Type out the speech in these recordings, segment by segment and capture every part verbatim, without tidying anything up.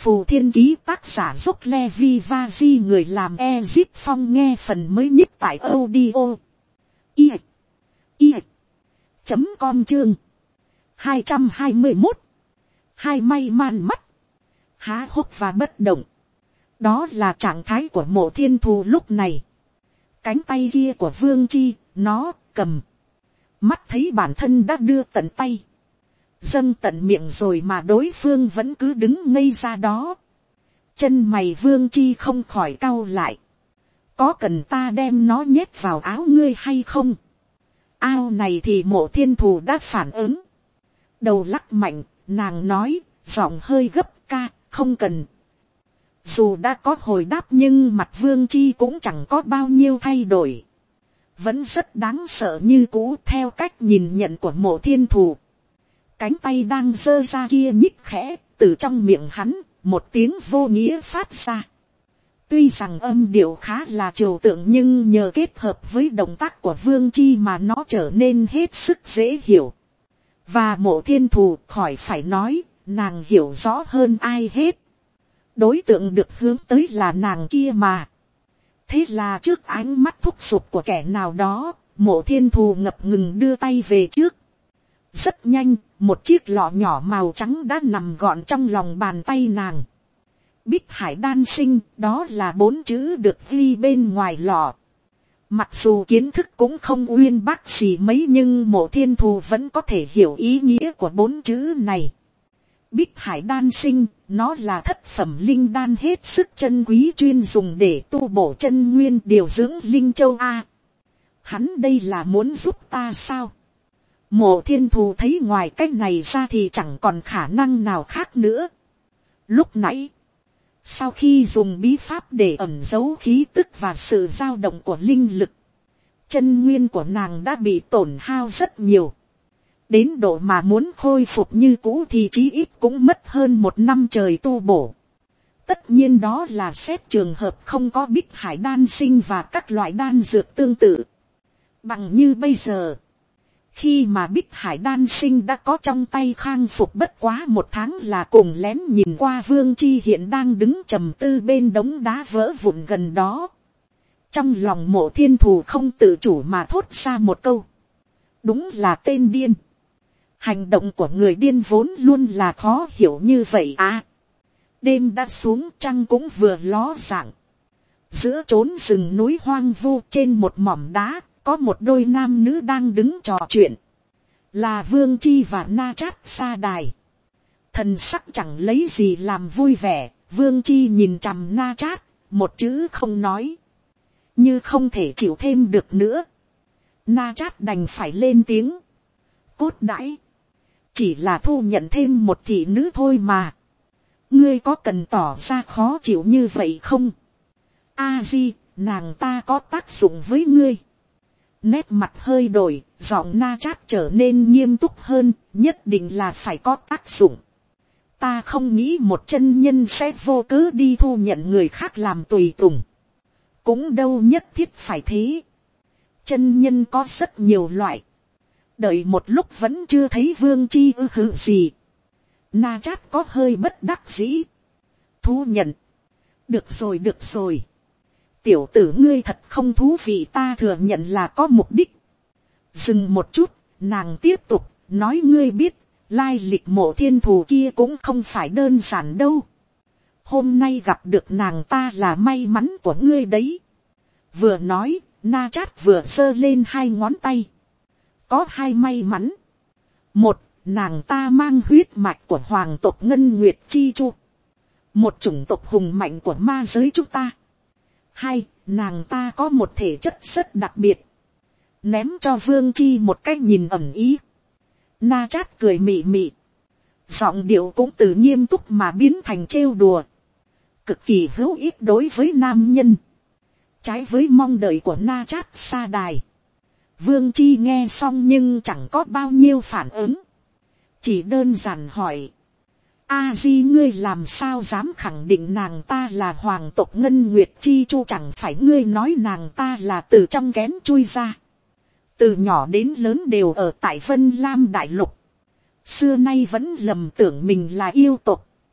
Phù Thiên Ký, tác giả Dốc Levi Vaji, người làm Ezip Phong, nghe phần mới nhất tại audio i i chấm com chương hai trăm hai mươi một. Hai may man mắt, há hốc và bất động. Đó là trạng thái của Mộ Thiên Thù lúc này. Cánh tay kia của Vương Chi, nó cầm. Mắt thấy bản thân đã đưa tận tay, dâng tận miệng rồi mà đối phương vẫn cứ đứng ngây ra đó. Chân mày Vương Chi không khỏi cau lại. Có cần ta đem nó nhét vào áo ngươi hay không? Ao này thì Mộ Thiên Thù đã phản ứng. Đầu lắc mạnh, nàng nói, giọng hơi gấp, ca, không cần. Dù đã có hồi đáp nhưng mặt Vương Chi cũng chẳng có bao nhiêu thay đổi. Vẫn rất đáng sợ như cũ theo cách nhìn nhận của Mộ Thiên Thù. Cánh tay đang giơ ra kia nhích khẽ, từ trong miệng hắn, một tiếng vô nghĩa phát ra. Tuy rằng âm điệu khá là trừu tượng nhưng nhờ kết hợp với động tác của Vương Chi mà nó trở nên hết sức dễ hiểu. Và Mộ Thiên Thù khỏi phải nói, nàng hiểu rõ hơn ai hết. Đối tượng được hướng tới là nàng kia mà. Thế là trước ánh mắt thúc giục của kẻ nào đó, Mộ Thiên Thù ngập ngừng đưa tay về trước. Rất nhanh, một chiếc lọ nhỏ màu trắng đã nằm gọn trong lòng bàn tay nàng. Bích Hải Đan Sinh, đó là bốn chữ được ghi bên ngoài lọ. Mặc dù kiến thức cũng không uyên bác gì mấy nhưng Mộ Thiên Thù vẫn có thể hiểu ý nghĩa của bốn chữ này. Bích Hải Đan Sinh, nó là thất phẩm linh đan hết sức chân quý chuyên dùng để tu bổ chân nguyên điều dưỡng linh châu A. Hắn đây là muốn giúp ta sao? Mộ Thiên Thù thấy ngoài cách này ra thì chẳng còn khả năng nào khác nữa. Lúc nãy, sau khi dùng bí pháp để ẩn giấu khí tức và sự dao động của linh lực, chân nguyên của nàng đã bị tổn hao rất nhiều. Đến độ mà muốn khôi phục như cũ thì chí ít cũng mất hơn một năm trời tu bổ. Tất nhiên đó là xét trường hợp không có Bích Hải Đan Sinh và các loại đan dược tương tự. Bằng như bây giờ, khi mà Bích Hải Đan Sinh đã có trong tay khang phục bất quá một tháng là cùng lén nhìn qua Vương Chi hiện đang đứng trầm tư bên đống đá vỡ vụn gần đó. Trong lòng Mộ Thiên Thù không tự chủ mà thốt ra một câu. Đúng là tên điên. Hành động của người điên vốn luôn là khó hiểu như vậy à. Đêm đã xuống, trăng cũng vừa ló dạng. Giữa chốn rừng núi hoang vu trên một mỏm đá, có một đôi nam nữ đang đứng trò chuyện. Là Vương Chi và Na Trát Sa Đài. Thần sắc chẳng lấy gì làm vui vẻ, Vương Chi nhìn chằm Na Trát, một chữ không nói. Như không thể chịu thêm được nữa. Na Trát đành phải lên tiếng. Cốt đãi. Chỉ là thu nhận thêm một thị nữ thôi mà. Ngươi có cần tỏ ra khó chịu như vậy không? A Di, nàng ta có tác dụng với ngươi. Nét mặt hơi đổi, giọng Na Trát trở nên nghiêm túc hơn, nhất định là phải có tác dụng. Ta không nghĩ một chân nhân sẽ vô cớ đi thu nhận người khác làm tùy tùng. Cũng đâu nhất thiết phải thế. Chân nhân có rất nhiều loại. Đợi một lúc vẫn chưa thấy Vương Chi ư hự gì. Na Trát có hơi bất đắc dĩ. Thu nhận. Được rồi được rồi. Tiểu tử ngươi thật không thú vị, ta thừa nhận là có mục đích. Dừng một chút, nàng tiếp tục, nói ngươi biết, lai lịch Mộ Thiên Thù kia cũng không phải đơn giản đâu. Hôm nay gặp được nàng ta là may mắn của ngươi đấy. Vừa nói, Na Trát vừa giơ lên hai ngón tay. Có hai may mắn. Một, nàng ta mang huyết mạch của hoàng tộc Ngân Nguyệt Chi Chu. Một chủng tộc hùng mạnh của ma giới chúng ta. Hai, nàng ta có một thể chất rất đặc biệt. Ném cho Vương Chi một cái nhìn ẩn ý. Na Trát cười mị mị. Giọng điệu cũng từ nghiêm túc mà biến thành trêu đùa. Cực kỳ hữu ích đối với nam nhân. Trái với mong đợi của Na Trát Sa Đài. Vương Chi nghe xong nhưng chẳng có bao nhiêu phản ứng. Chỉ đơn giản hỏi. A Di, ngươi làm sao dám khẳng định nàng ta là hoàng tộc Ngân Nguyệt Chi Chu? Chẳng phải ngươi nói nàng ta là từ trong kén chui ra. Từ nhỏ đến lớn đều ở tại Vân Lam Đại Lục. Xưa nay vẫn lầm tưởng mình là yêu tộc.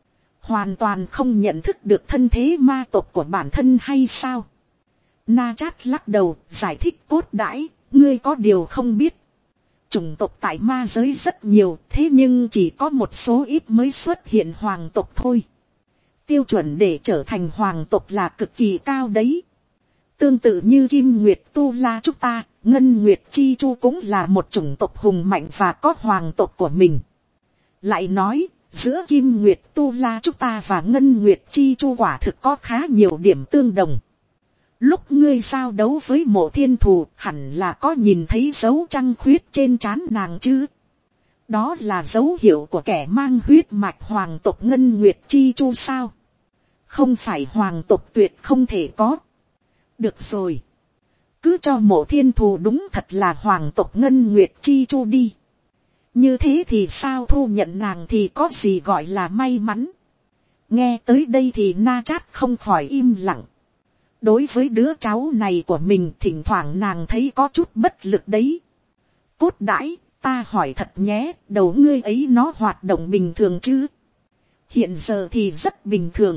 hoàn toàn không nhận thức được thân thế ma tộc của bản thân hay sao. Na Chát lắc đầu giải thích cốt đãi, ngươi có điều không biết. Chủng tộc tại ma giới rất nhiều, thế nhưng chỉ có một số ít mới xuất hiện hoàng tộc thôi. Tiêu chuẩn để trở thành hoàng tộc là cực kỳ cao đấy. Tương tự như Kim Nguyệt Tu La chúng ta, Ngân Nguyệt Chi Chu cũng là một chủng tộc hùng mạnh và có hoàng tộc của mình. Lại nói, giữa Kim Nguyệt Tu La chúng ta và Ngân Nguyệt Chi Chu quả thực có khá nhiều điểm tương đồng. Lúc ngươi giao đấu với Mộ Thiên Thù, hẳn là có nhìn thấy dấu trăng khuyết trên trán nàng chứ. Đó là dấu hiệu của kẻ mang huyết mạch hoàng tộc Ngân Nguyệt Chi Chu sao? Không phải hoàng tộc tuyệt không thể có. Được rồi. Cứ cho Mộ Thiên Thù đúng thật là hoàng tộc Ngân Nguyệt Chi Chu đi. Như thế thì sao thu nhận nàng thì có gì gọi là may mắn. Nghe tới đây thì Na Chát không khỏi im lặng. Đối với đứa cháu này của mình thỉnh thoảng nàng thấy có chút bất lực đấy. Cốt đãi, ta hỏi thật nhé, đầu ngươi ấy nó hoạt động bình thường chứ? Hiện giờ thì rất bình thường.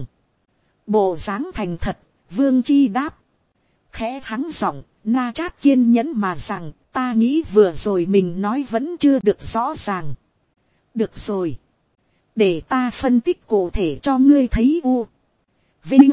Bộ dáng thành thật, Vương Chi đáp. Khẽ hắng giọng, Na Chát kiên nhẫn mà rằng, ta nghĩ vừa rồi mình nói vẫn chưa được rõ ràng. Được rồi. Để ta phân tích cụ thể cho ngươi thấy u. Vinh.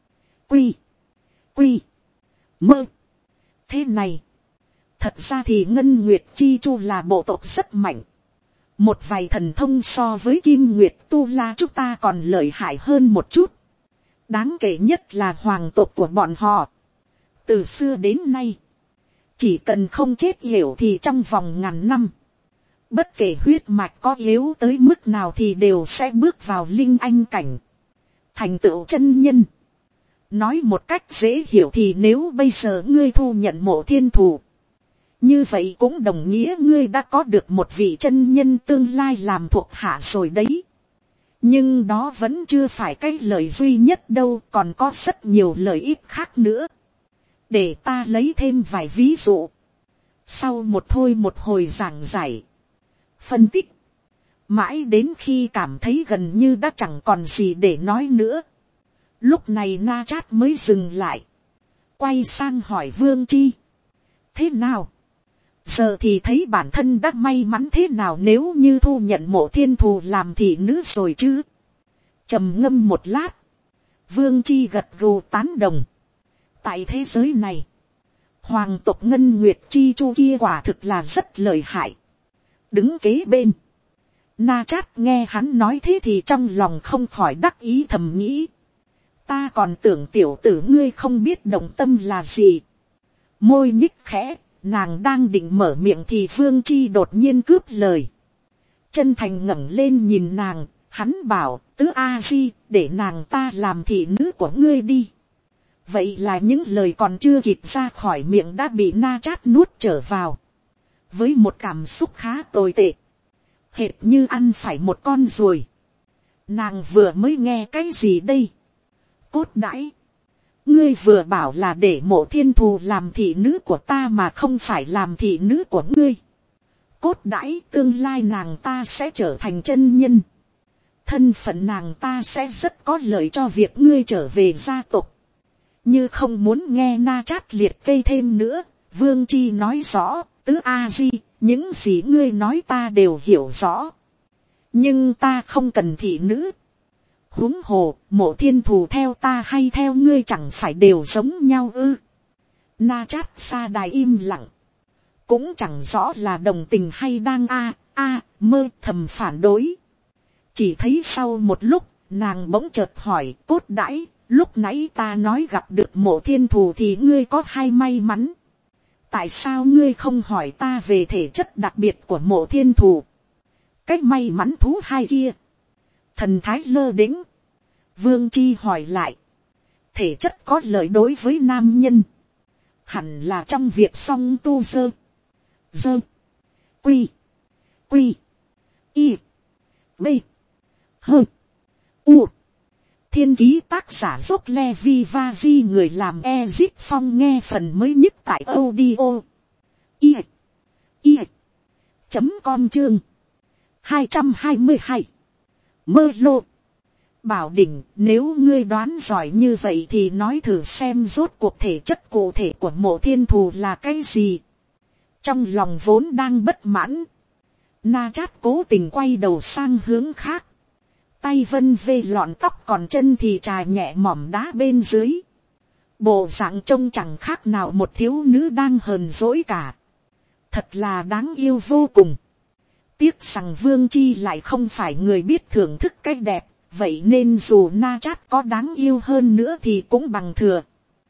Quy. Quy. Mơ. Thế này. Thật ra thì Ngân Nguyệt Chi Chu là bộ tộc rất mạnh. Một vài thần thông so với Kim Nguyệt Tu La chúng ta còn lợi hại hơn một chút. Đáng kể nhất là hoàng tộc của bọn họ. Từ xưa đến nay. Chỉ cần không chết yểu thì trong vòng ngàn năm. Bất kể huyết mạch có yếu tới mức nào thì đều sẽ bước vào linh anh cảnh. Thành tựu chân nhân. Nói một cách dễ hiểu thì nếu bây giờ ngươi thu nhận Mộ Thiên Thù. Như vậy cũng đồng nghĩa ngươi đã có được một vị chân nhân tương lai làm thuộc hạ rồi đấy. Nhưng đó vẫn chưa phải cái lợi duy nhất đâu, còn có rất nhiều lợi ích khác nữa. Để ta lấy thêm vài ví dụ. Sau một thôi một hồi giảng giải. Phân tích. Mãi đến khi cảm thấy gần như đã chẳng còn gì để nói nữa. Lúc này Na Chát mới dừng lại. Quay sang hỏi Vương Chi. Thế nào? Giờ thì thấy bản thân đã may mắn thế nào nếu như thu nhận Mộ Thiên Thù làm thị nữ rồi chứ? Trầm ngâm một lát. Vương Chi gật gù tán đồng. Tại thế giới này. Hoàng tộc Ngân Nguyệt Chi Chu kia quả thực là rất lợi hại. Đứng kế bên. Na Chát nghe hắn nói thế thì trong lòng không khỏi đắc ý thầm nghĩ. Ta còn tưởng tiểu tử ngươi không biết động tâm là gì. Môi nhích khẽ. Nàng đang định mở miệng thì Vương Chi đột nhiên cướp lời. Chân thành ngẩng lên nhìn nàng, hắn bảo, tứ A Di, để nàng ta làm thị nữ của ngươi đi. Vậy là những lời còn chưa kịp ra khỏi miệng đã bị Na Chát nuốt trở vào. Với một cảm xúc khá tồi tệ. Hệt như ăn phải một con ruồi. Nàng vừa mới nghe cái gì đây? Cốt đãi. Ngươi vừa bảo là để Mộ Thiên Thù làm thị nữ của ta mà không phải làm thị nữ của ngươi. Cốt đãi tương lai nàng ta sẽ trở thành chân nhân. Thân phận nàng ta sẽ rất có lợi cho việc ngươi trở về gia tộc. Như không muốn nghe Na Chát liệt kê thêm nữa, Vương Chi nói rõ, tứ A Di, những gì ngươi nói ta đều hiểu rõ. Nhưng ta không cần thị nữ. Huống hồ, Mộ Thiên Thù theo ta hay theo ngươi chẳng phải đều giống nhau ư? Na Chát xa đài im lặng. Cũng chẳng rõ là đồng tình hay đang a a mơ thầm phản đối. Chỉ thấy sau một lúc, nàng bỗng chợt hỏi cốt đãi, lúc nãy ta nói gặp được Mộ Thiên Thù thì ngươi có hai may mắn. Tại sao ngươi không hỏi ta về thể chất đặc biệt của Mộ Thiên Thù? Cách may mắn thú hai kia. Thần thái lơ đĩnh. Vương Chi hỏi lại. Thể chất có lợi đối với nam nhân. Hẳn là trong việc song tu dơ. Dơ. Quy. Quy. Y. B. Hơ. U. Thiên ký tác giả dốc Levi Vazi người làm Ezit Phong nghe phần mới nhất tại audio. Y. Y. Chấm com chương. hai trăm hai mươi hai. Mơ lô. Bảo đỉnh, nếu ngươi đoán giỏi như vậy thì nói thử xem rốt cuộc thể chất cụ thể của Mộ Thiên Thù là cái gì. Trong lòng vốn đang bất mãn, Na Chát cố tình quay đầu sang hướng khác. Tay vân vê lọn tóc, còn chân thì trà nhẹ mỏm đá bên dưới. Bộ dạng trông chẳng khác nào một thiếu nữ đang hờn dỗi cả. Thật là đáng yêu vô cùng. Tiếc rằng Vương Chi lại không phải người biết thưởng thức cái đẹp. Vậy nên dù Na Chát có đáng yêu hơn nữa thì cũng bằng thừa.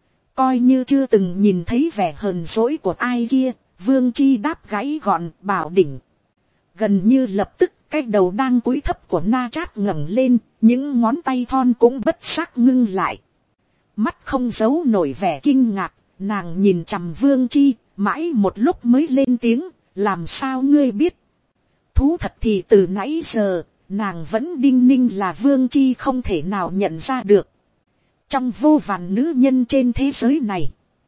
Coi như chưa từng nhìn thấy vẻ hờn dỗi của ai kia, Vương Chi đáp gãy gọn: Bảo đỉnh. Gần như lập tức cái đầu đang cúi thấp của Na Chát ngẩng lên, những ngón tay thon cũng bất giác ngưng lại. Mắt không giấu nổi vẻ kinh ngạc, nàng nhìn chằm Vương Chi, mãi một lúc mới lên tiếng: làm sao ngươi biết? Thú thật thì từ nãy giờ, nàng vẫn đinh ninh là Vương Chi không thể nào nhận ra được. Trong vô vàn nữ nhân trên thế giới này,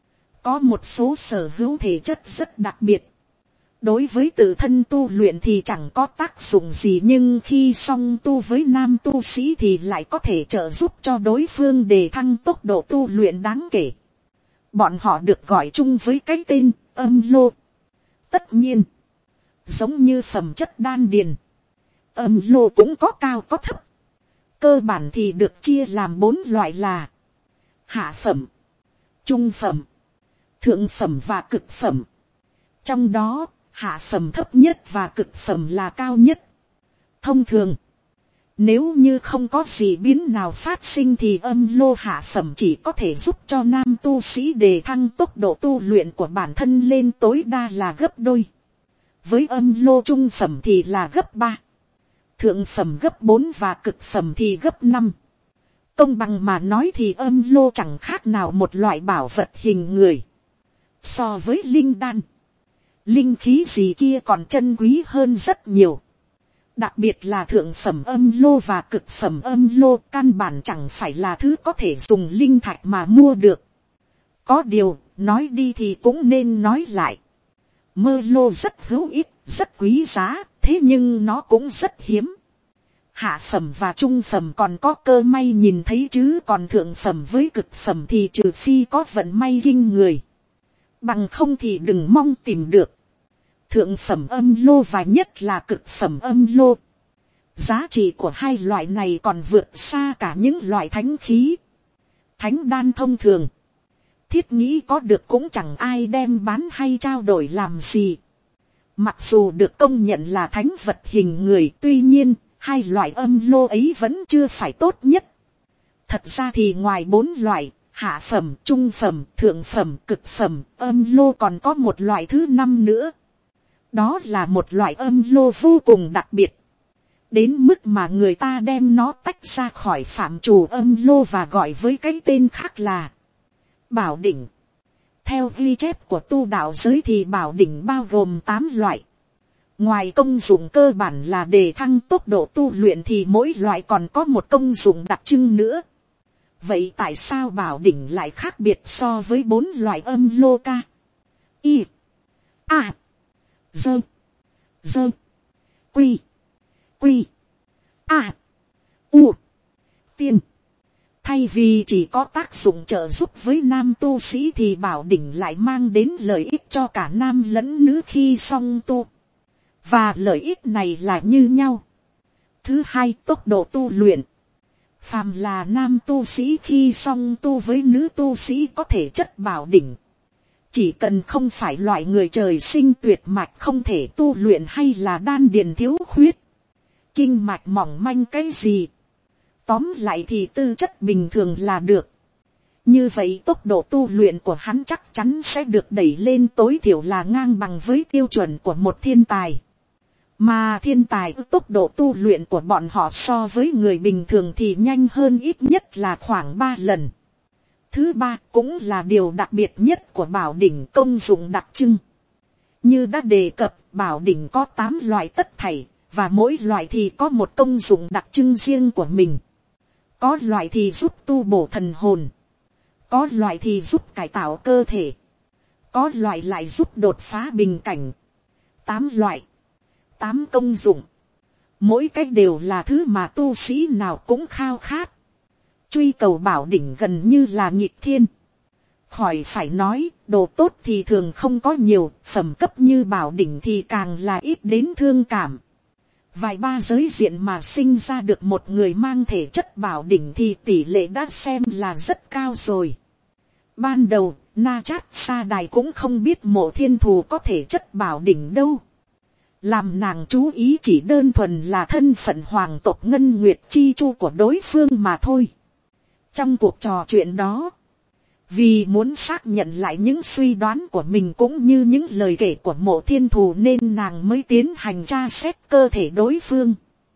có một số sở hữu thể chất rất đặc biệt. Đối với tự thân tu luyện thì chẳng có tác dụng gì, nhưng khi song tu với nam tu sĩ thì lại có thể trợ giúp cho đối phương đề thăng tốc độ tu luyện đáng kể. Bọn họ được gọi chung với cái tên âm lô. Tất nhiên, giống như phẩm chất đan điền, âm lô cũng có cao có thấp. Cơ bản thì được chia làm bốn loại là hạ phẩm, trung phẩm, thượng phẩm và cực phẩm. Trong đó, hạ phẩm thấp nhất và cực phẩm là cao nhất. Thông thường, nếu như không có gì biến nào phát sinh thì âm lô hạ phẩm chỉ có thể giúp cho nam tu sĩ đề thăng tốc độ tu luyện của bản thân lên tối đa là gấp đôi. Với âm lô trung phẩm thì là gấp ba. Thượng phẩm gấp bốn và cực phẩm thì gấp năm. Công bằng mà nói thì âm lô chẳng khác nào một loại bảo vật hình người. So với linh đan, linh khí gì kia còn chân quý hơn rất nhiều. Đặc biệt là thượng phẩm âm lô và cực phẩm âm lô căn bản chẳng phải là thứ có thể dùng linh thạch mà mua được. Có điều, nói đi thì cũng nên nói lại. Mơ lô rất hữu ích, rất quý giá, thế nhưng nó cũng rất hiếm. Hạ phẩm và trung phẩm còn có cơ may nhìn thấy, chứ còn thượng phẩm với cực phẩm thì trừ phi có vận may kinh người. Bằng không thì đừng mong tìm được. Thượng phẩm âm lô và nhất là cực phẩm âm lô, giá trị của hai loại này còn vượt xa cả những loại thánh khí, thánh đan thông thường. Thiết nghĩ có được cũng chẳng ai đem bán hay trao đổi làm gì. Mặc dù được công nhận là thánh vật hình người, tuy nhiên hai loại âm lô ấy vẫn chưa phải tốt nhất. Thật ra thì ngoài bốn loại hạ phẩm, trung phẩm, thượng phẩm, cực phẩm âm lô còn có một loại thứ năm nữa. Đó là một loại âm lô vô cùng đặc biệt, đến mức mà người ta đem nó tách ra khỏi phạm trù âm lô và gọi với cái tên khác là bảo đỉnh. Theo ghi chép của tu đạo giới thì bảo đỉnh bao gồm tám loại. Ngoài công dụng cơ bản là đề thăng tốc độ tu luyện thì mỗi loại còn có một công dụng đặc trưng nữa. Vậy tại sao bảo đỉnh lại khác biệt so với bốn loại âm lô ca? Y, A, Dơ, Dơ, Quy, Quy, A, U, Tiên. Thay vì chỉ có tác dụng trợ giúp với nam tu sĩ thì bảo đỉnh lại mang đến lợi ích cho cả nam lẫn nữ khi song tu. Và lợi ích này là như nhau. Thứ hai, tốc độ tu luyện. Phàm là nam tu sĩ khi song tu với nữ tu sĩ có thể chất bảo đỉnh, chỉ cần không phải loại người trời sinh tuyệt mạch không thể tu luyện hay là đan điền thiếu khuyết, kinh mạch mỏng manh cái gì, tóm lại thì tư chất bình thường là được. Như vậy tốc độ tu luyện của hắn chắc chắn sẽ được đẩy lên tối thiểu là ngang bằng với tiêu chuẩn của một thiên tài. Mà thiên tài tốc độ tu luyện của bọn họ so với người bình thường thì nhanh hơn ít nhất là khoảng ba lần. Thứ ba cũng là điều đặc biệt nhất của bảo đỉnh, công dụng đặc trưng. Như đã đề cập, bảo đỉnh có tám loại tất thảy, và mỗi loại thì có một công dụng đặc trưng riêng của mình. Có loại thì giúp tu bổ thần hồn, có loại thì giúp cải tạo cơ thể, có loại lại giúp đột phá bình cảnh. Tám loại, tám công dụng, mỗi cách đều là thứ mà tu sĩ nào cũng khao khát. Truy cầu bảo đỉnh gần như là nghịch thiên. Khỏi phải nói, đồ tốt thì thường không có nhiều, phẩm cấp như bảo đỉnh thì càng là ít đến thương cảm. Vài ba giới diện mà sinh ra được một người mang thể chất bảo đỉnh thì tỷ lệ đã xem là rất cao rồi. Ban đầu, Na Chát Sa Đài cũng không biết Mộ Thiên Thù có thể chất bảo đỉnh đâu. Làm nàng chú ý chỉ đơn thuần là thân phận hoàng tộc Ngân Nguyệt Chi Chu của đối phương mà thôi. Trong cuộc trò chuyện đó, vì muốn xác nhận lại những suy đoán của mình cũng như những lời kể của Mộ Thiên Thù nên nàng mới tiến hành tra xét cơ thể đối phương.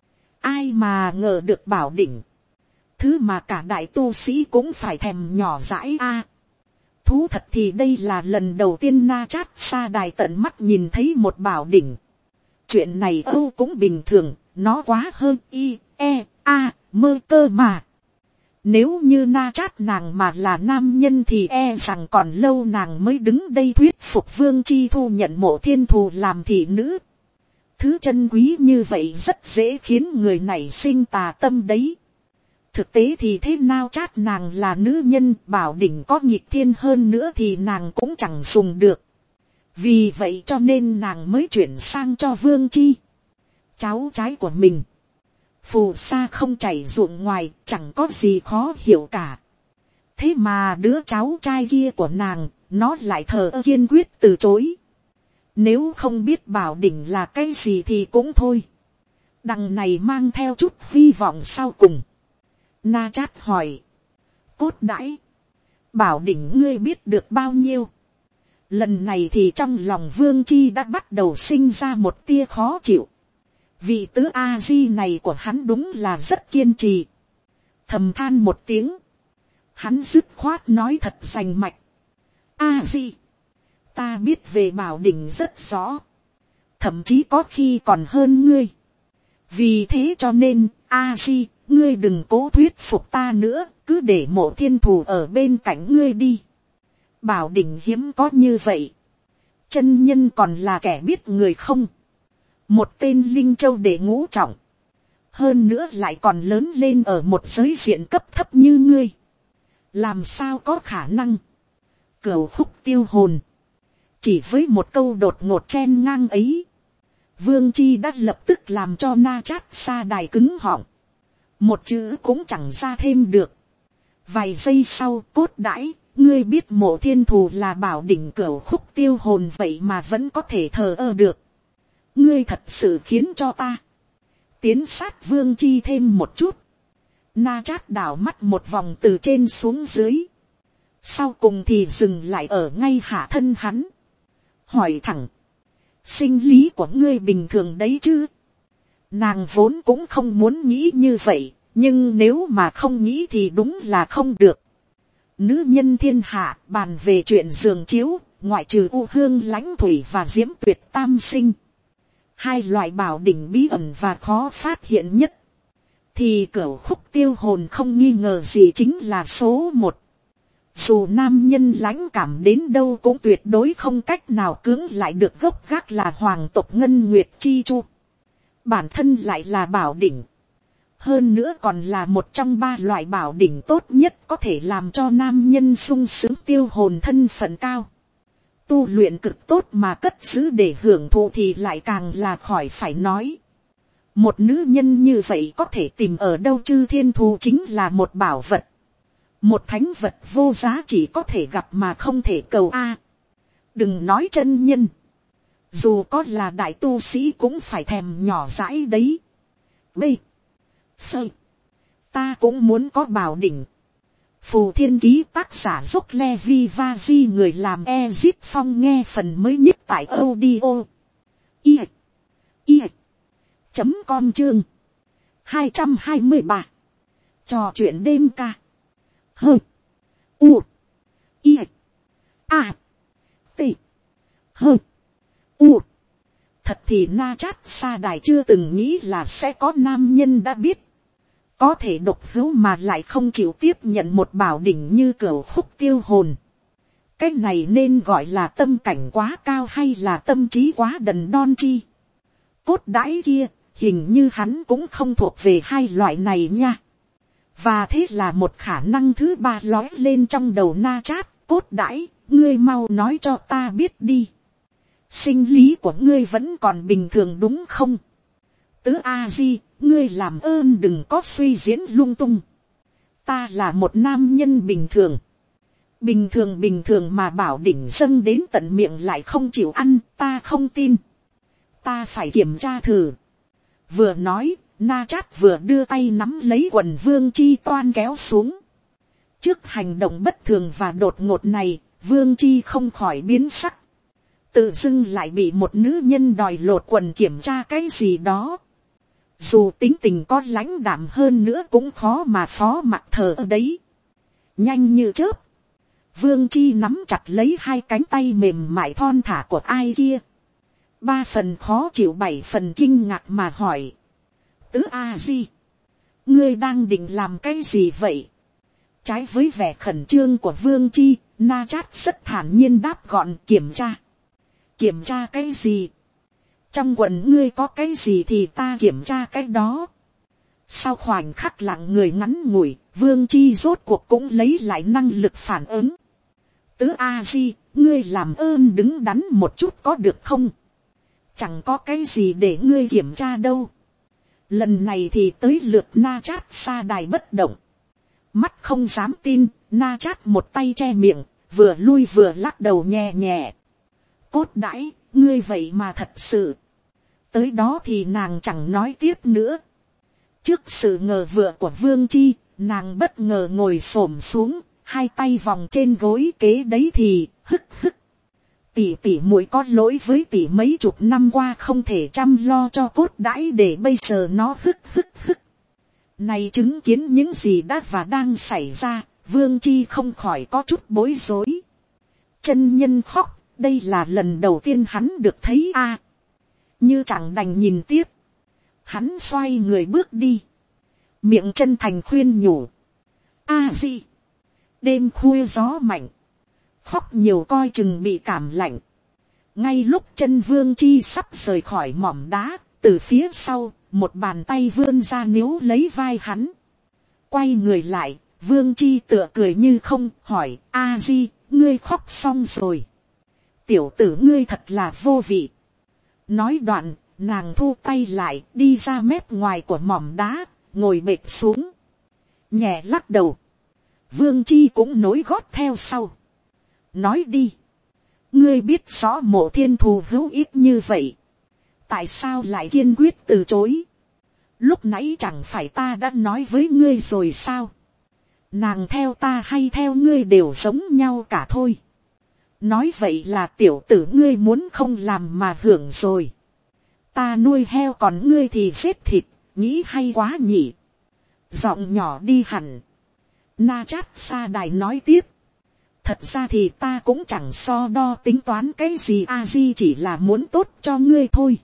Ai mà ngờ được bảo đỉnh, thứ mà cả đại tu sĩ cũng phải thèm nhỏ dãi a. À, thú thật thì đây là lần đầu tiên Na Chát Sa Đài tận mắt nhìn thấy một bảo đỉnh. Chuyện này âu cũng bình thường, nó quá hơn y, e, a, mơ cơ mà. Nếu như Na Chát nàng mà là nam nhân thì e rằng còn lâu nàng mới đứng đây thuyết phục Vương Chi Thu nhận Mộ Thiên Thù làm thị nữ. Thứ chân quý như vậy rất dễ khiến người này sinh tà tâm đấy. Thực tế thì thế nào Chát nàng là nữ nhân, bảo đỉnh có nghịch thiên hơn nữa thì nàng cũng chẳng dùng được. Vì vậy cho nên nàng mới chuyển sang cho Vương Chi, cháu trai của mình. Phù sa không chảy ruộng ngoài, chẳng có gì khó hiểu cả. Thế mà đứa cháu trai kia của nàng, nó lại thờ ơ kiên quyết từ chối. Nếu không biết bảo đỉnh là cái gì thì cũng thôi. Đằng này mang theo chút hy vọng sau cùng. Na Chát hỏi, Cốt Đãi, bảo đỉnh ngươi biết được bao nhiêu? Lần này thì trong lòng Vương Chi đã bắt đầu sinh ra một tia khó chịu. Vị tứ A-di này của hắn đúng là rất kiên trì. Thầm than một tiếng, hắn dứt khoát nói thật rành mạch. A-di, ta biết về bảo đỉnh rất rõ, thậm chí có khi còn hơn ngươi. Vì thế cho nên, A-di, ngươi đừng cố thuyết phục ta nữa, cứ để Mộ Thiên Thù ở bên cạnh ngươi đi. Bảo đỉnh hiếm có như vậy, chân nhân còn là kẻ biết người không. Một tên linh châu để ngũ trọng, hơn nữa lại còn lớn lên ở một giới diện cấp thấp như ngươi, làm sao có khả năng. Cửu khúc tiêu hồn, chỉ với một câu đột ngột chen ngang ấy, Vương Chi đã lập tức làm cho Na Chát Sa Đài cứng họng, một chữ cũng chẳng ra thêm được. Vài giây sau, Cốt Đãi, ngươi biết Mộ Thiên Thù là bảo đỉnh cửu khúc tiêu hồn vậy mà vẫn có thể thờ ơ được. Ngươi thật sự khiến cho ta tiến sát Vương Chi thêm một chút. Na Chát đảo mắt một vòng từ trên xuống dưới, sau cùng thì dừng lại ở ngay hạ thân hắn, hỏi thẳng, sinh lý của ngươi bình thường đấy chứ? Nàng vốn cũng không muốn nghĩ như vậy, nhưng nếu mà không nghĩ thì đúng là không được. Nữ nhân thiên hạ bàn về chuyện giường chiếu, ngoại trừ U Hương Lãnh Thủy và Diễm Tuyệt Tam Sinh, hai loại bảo đỉnh bí ẩn và khó phát hiện nhất, thì cửu khúc tiêu hồn không nghi ngờ gì chính là số một. Dù nam nhân lãnh cảm đến đâu cũng tuyệt đối không cách nào cưỡng lại được gốc gác là hoàng tộc Ngân Nguyệt Chi Chu. Bản thân lại là bảo đỉnh, hơn nữa còn là một trong ba loại bảo đỉnh tốt nhất có thể làm cho nam nhân sung sướng tiêu hồn thân phận cao. Tu luyện cực tốt mà cất giữ để hưởng thụ thì lại càng là khỏi phải nói. Một nữ nhân như vậy có thể tìm ở đâu chứ? Thiên thù chính là một bảo vật, một thánh vật vô giá, chỉ có thể gặp mà không thể cầu a. Đừng nói chân nhân, dù có là đại tu sĩ cũng phải thèm nhỏ dãi đấy. B, sơ, ta cũng muốn có bảo đỉnh. Phù Thiên Ký tác giả Dốc Le Vi Va Di, người làm Ezip Phong, nghe phần mới nhất tại audio i i chấm com chương hai trăm hai mươi ba. Trò chuyện đêm ca. Hơ u i a t hơ u. Thật thì Na Chát Sa Đài chưa từng nghĩ là sẽ có nam nhân đã biết, có thể độc hữu mà lại không chịu tiếp nhận một bảo đỉnh như cửu khúc tiêu hồn. Cái này nên gọi là tâm cảnh quá cao hay là tâm trí quá đần đon chi? Cốt Đãi kia, hình như hắn cũng không thuộc về hai loại này nha. Và thế là một khả năng thứ ba lói lên trong đầu Na Chát. Cốt đãi, ngươi mau nói cho ta biết đi. Sinh lý của ngươi vẫn còn bình thường đúng không? Tứ A Di, ngươi làm ơn đừng có suy diễn lung tung. Ta là một nam nhân bình thường. Bình thường bình thường mà bảo đỉnh dâng đến tận miệng lại không chịu ăn, ta không tin. Ta phải kiểm tra thử. Vừa nói, Na Chát vừa đưa tay nắm lấy quần Vương Chi Toan kéo xuống. Trước hành động bất thường và đột ngột này, Vương Chi không khỏi biến sắc. Tự dưng lại bị một nữ nhân đòi lột quần kiểm tra cái gì đó. Dù tính tình có lãnh đạm hơn nữa cũng khó mà phó mặc thờ ở đấy. Nhanh như chớp, Vương Chi nắm chặt lấy hai cánh tay mềm mại thon thả của ai kia. Ba phần khó chịu bảy phần kinh ngạc mà hỏi. Tứ A Di, ngươi đang định làm cái gì vậy? Trái với vẻ khẩn trương của Vương Chi, Na Chát rất thản nhiên đáp gọn. Kiểm tra. Kiểm tra cái gì? Trong quần ngươi có cái gì thì ta kiểm tra cái đó. Sau khoảnh khắc lặng người ngắn ngủi, Vương Chi rốt cuộc cũng lấy lại năng lực phản ứng. Tứ A Di, ngươi làm ơn đứng đắn một chút có được không? Chẳng có cái gì để ngươi kiểm tra đâu. Lần này thì tới lượt Na Chát sa đài bất động. Mắt không dám tin, Na Chát một tay che miệng, vừa lui vừa lắc đầu nhẹ nhẹ. Cốt đãi, ngươi vậy mà thật sự. Tới đó thì nàng chẳng nói tiếp nữa. Trước sự ngờ vừa của Vương Chi, nàng bất ngờ ngồi xổm xuống, hai tay vòng trên gối kế đấy thì, hức hức. Tỷ tỷ muội có lỗi với tỷ, mấy chục năm qua không thể chăm lo cho cốt đãi để bây giờ nó hức hức hức. Này chứng kiến những gì đã và đang xảy ra, Vương Chi không khỏi có chút bối rối. Chân nhân khóc, đây là lần đầu tiên hắn được thấy a. À, như chẳng đành nhìn tiếp, hắn xoay người bước đi, miệng chân thành khuyên nhủ. A Di, đêm khuya gió mạnh, khóc nhiều coi chừng bị cảm lạnh. Ngay lúc chân Vương Chi sắp rời khỏi mỏm đá, từ phía sau, một bàn tay vươn ra níu lấy vai hắn. Quay người lại, Vương Chi tựa cười như không, hỏi. A Di, ngươi khóc xong rồi. Tiểu tử ngươi thật là vô vị. Nói đoạn, nàng thu tay lại, đi ra mép ngoài của mỏm đá, ngồi bệt xuống, nhẹ lắc đầu. Vương Chi cũng nối gót theo sau. Nói đi, ngươi biết rõ Mộ Thiên thù hữu ít như vậy, tại sao lại kiên quyết từ chối? Lúc nãy chẳng phải ta đã nói với ngươi rồi sao? Nàng theo ta hay theo ngươi đều giống nhau cả thôi. Nói vậy là tiểu tử ngươi muốn không làm mà hưởng rồi. Ta nuôi heo còn ngươi thì giết thịt, nghĩ hay quá nhỉ. Giọng nhỏ đi hẳn. Na Chát sa đài nói tiếp. Thật ra thì ta cũng chẳng so đo tính toán cái gì, A Di chỉ là muốn tốt cho ngươi thôi.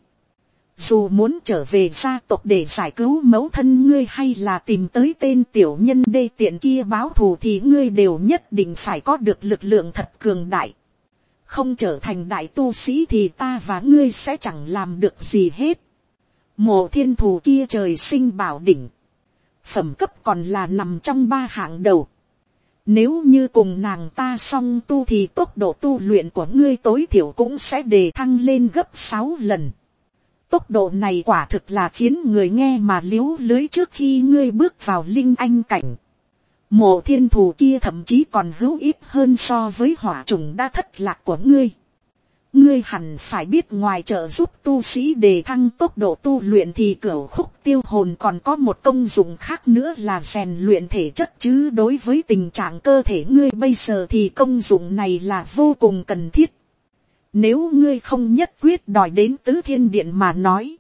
Dù muốn trở về gia tộc để giải cứu mẫu thân ngươi hay là tìm tới tên tiểu nhân đê tiện kia báo thù thì ngươi đều nhất định phải có được lực lượng thật cường đại. Không trở thành đại tu sĩ thì ta và ngươi sẽ chẳng làm được gì hết. Mộ Thiên thù kia trời sinh bảo đỉnh, phẩm cấp còn là nằm trong ba hạng đầu. Nếu như cùng nàng ta song tu thì tốc độ tu luyện của ngươi tối thiểu cũng sẽ đề thăng lên gấp sáu lần. Tốc độ này quả thực là khiến người nghe mà liếu lưới trước khi ngươi bước vào linh anh cảnh. Mộ Thiên thù kia thậm chí còn hữu ích hơn so với hỏa trùng đã thất lạc của ngươi. Ngươi hẳn phải biết ngoài trợ giúp tu sĩ đề thăng tốc độ tu luyện thì cửu khúc tiêu hồn còn có một công dụng khác nữa là rèn luyện thể chất, chứ đối với tình trạng cơ thể ngươi bây giờ thì công dụng này là vô cùng cần thiết. Nếu ngươi không nhất quyết đòi đến Tứ Thiên Điện mà nói,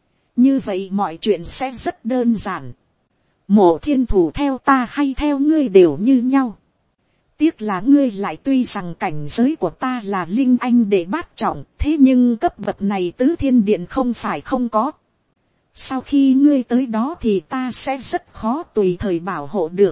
như vậy mọi chuyện sẽ rất đơn giản. Mộ Thiên thù theo ta hay theo ngươi đều như nhau. Tiếc là ngươi lại tuy rằng cảnh giới của ta là linh anh đệ bát trọng, thế nhưng cấp bậc này Tứ Thiên Điện không phải không có. Sau khi ngươi tới đó thì ta sẽ rất khó tùy thời bảo hộ được.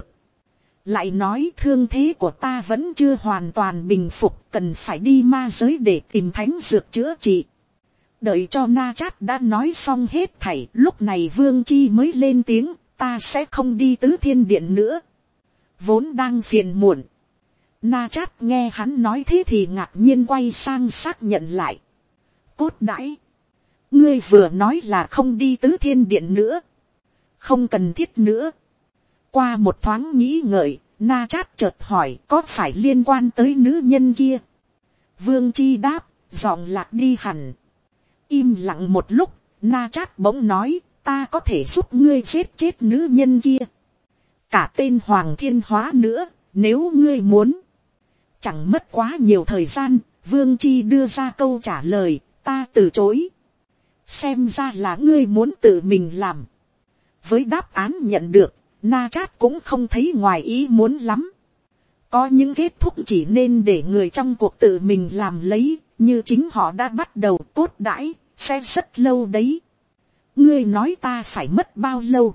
Lại nói thương thế của ta vẫn chưa hoàn toàn bình phục, cần phải đi ma giới để tìm thánh dược chữa trị. Đợi cho Na Chát đã nói xong hết thảy, lúc này Vương Chi mới lên tiếng, ta sẽ không đi Tứ Thiên Điện nữa. Vốn đang phiền muộn, Na Chát nghe hắn nói thế thì ngạc nhiên quay sang xác nhận lại. Cốt đãi, ngươi vừa nói là không đi Tứ Thiên Điện nữa, không cần thiết nữa. Qua một thoáng nghĩ ngợi, Na Chát chợt hỏi có phải liên quan tới nữ nhân kia. Vương Chi đáp, giọng lạc đi hẳn. Im lặng một lúc, Na Chát bỗng nói, ta có thể giúp ngươi giết chết nữ nhân kia. Cả tên Hoàng Thiên Hóa nữa, nếu ngươi muốn. Chẳng mất quá nhiều thời gian, Vương Chi đưa ra câu trả lời, ta từ chối. Xem ra là ngươi muốn tự mình làm. Với đáp án nhận được, Na Chát cũng không thấy ngoài ý muốn lắm. Có những kết thúc chỉ nên để người trong cuộc tự mình làm lấy, như chính họ đã bắt đầu tốt đãi, sẽ rất lâu đấy. Ngươi nói ta phải mất bao lâu?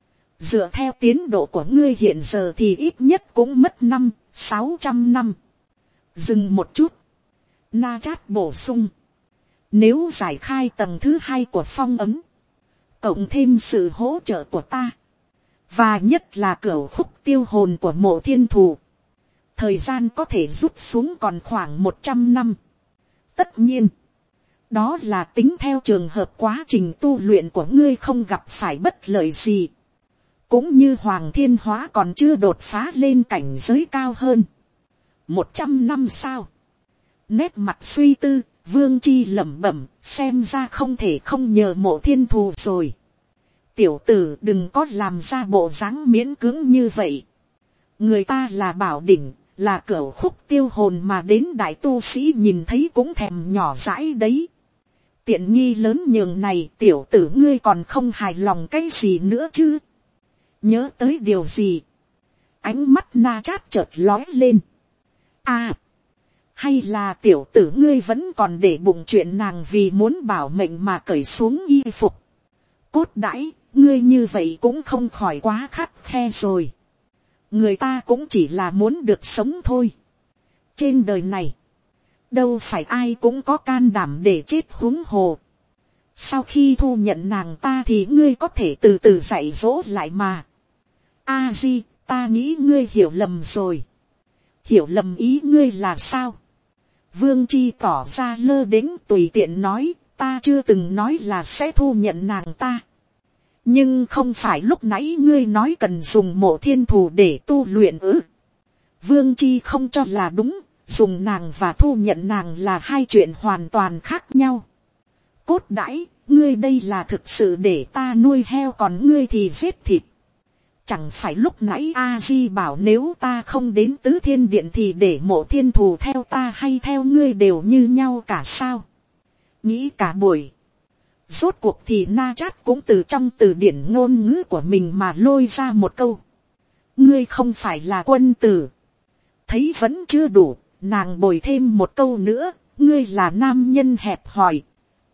Dựa theo tiến độ của ngươi hiện giờ thì ít nhất cũng mất năm, sáu trăm năm. Dừng một chút. Na Chát bổ sung. Nếu giải khai tầng thứ hai của phong ấn, cộng thêm sự hỗ trợ của ta, và nhất là cửu khúc tiêu hồn của Mộ Thiên Thù, thời gian có thể rút xuống còn khoảng một trăm năm. Tất nhiên, đó là tính theo trường hợp quá trình tu luyện của ngươi không gặp phải bất lợi gì, cũng như Hoàng Thiên Hóa còn chưa đột phá lên cảnh giới cao hơn. Một trăm năm sao? Nét mặt suy tư, Vương Chi lẩm bẩm, xem ra không thể không nhờ Mộ Thiên Thù rồi. Tiểu tử đừng có làm ra bộ dáng miễn cưỡng như vậy. Người ta là bảo đỉnh, là cửu khúc tiêu hồn mà đến đại tu sĩ nhìn thấy cũng thèm nhỏ dãi đấy. Tiện nghi lớn nhường này, tiểu tử ngươi còn không hài lòng cái gì nữa chứ? Nhớ tới điều gì? Ánh mắt Na Chát chợt lóe lên. À, hay là tiểu tử ngươi vẫn còn để bụng chuyện nàng vì muốn bảo mệnh mà cởi xuống y phục. Cốt đãi, ngươi như vậy cũng không khỏi quá khắt khe rồi. Người ta cũng chỉ là muốn được sống thôi. Trên đời này, đâu phải ai cũng có can đảm để chết huống hồ. Sau khi thu nhận nàng ta thì ngươi có thể từ từ dạy dỗ lại mà. A Di, ta nghĩ ngươi hiểu lầm rồi. Hiểu lầm ý ngươi là sao? Vương Chi tỏ ra lơ đễnh tùy tiện nói, ta chưa từng nói là sẽ thu nhận nàng ta. Nhưng không phải lúc nãy ngươi nói cần dùng Mộ Thiên Thù để tu luyện ư? Vương Chi không cho là đúng, dùng nàng và thu nhận nàng là hai chuyện hoàn toàn khác nhau. Cốt đãi, ngươi đây là thực sự để ta nuôi heo còn ngươi thì giết thịt. Chẳng phải lúc nãy A Di bảo nếu ta không đến Tứ Thiên Điện thì để Mộ Thiên Thù theo ta hay theo ngươi đều như nhau cả sao? Nghĩ cả buổi. Rốt cuộc thì Na Chát cũng từ trong từ điển ngôn ngữ của mình mà lôi ra một câu. Ngươi không phải là quân tử. Thấy vẫn chưa đủ, nàng bồi thêm một câu nữa, ngươi là nam nhân hẹp hòi.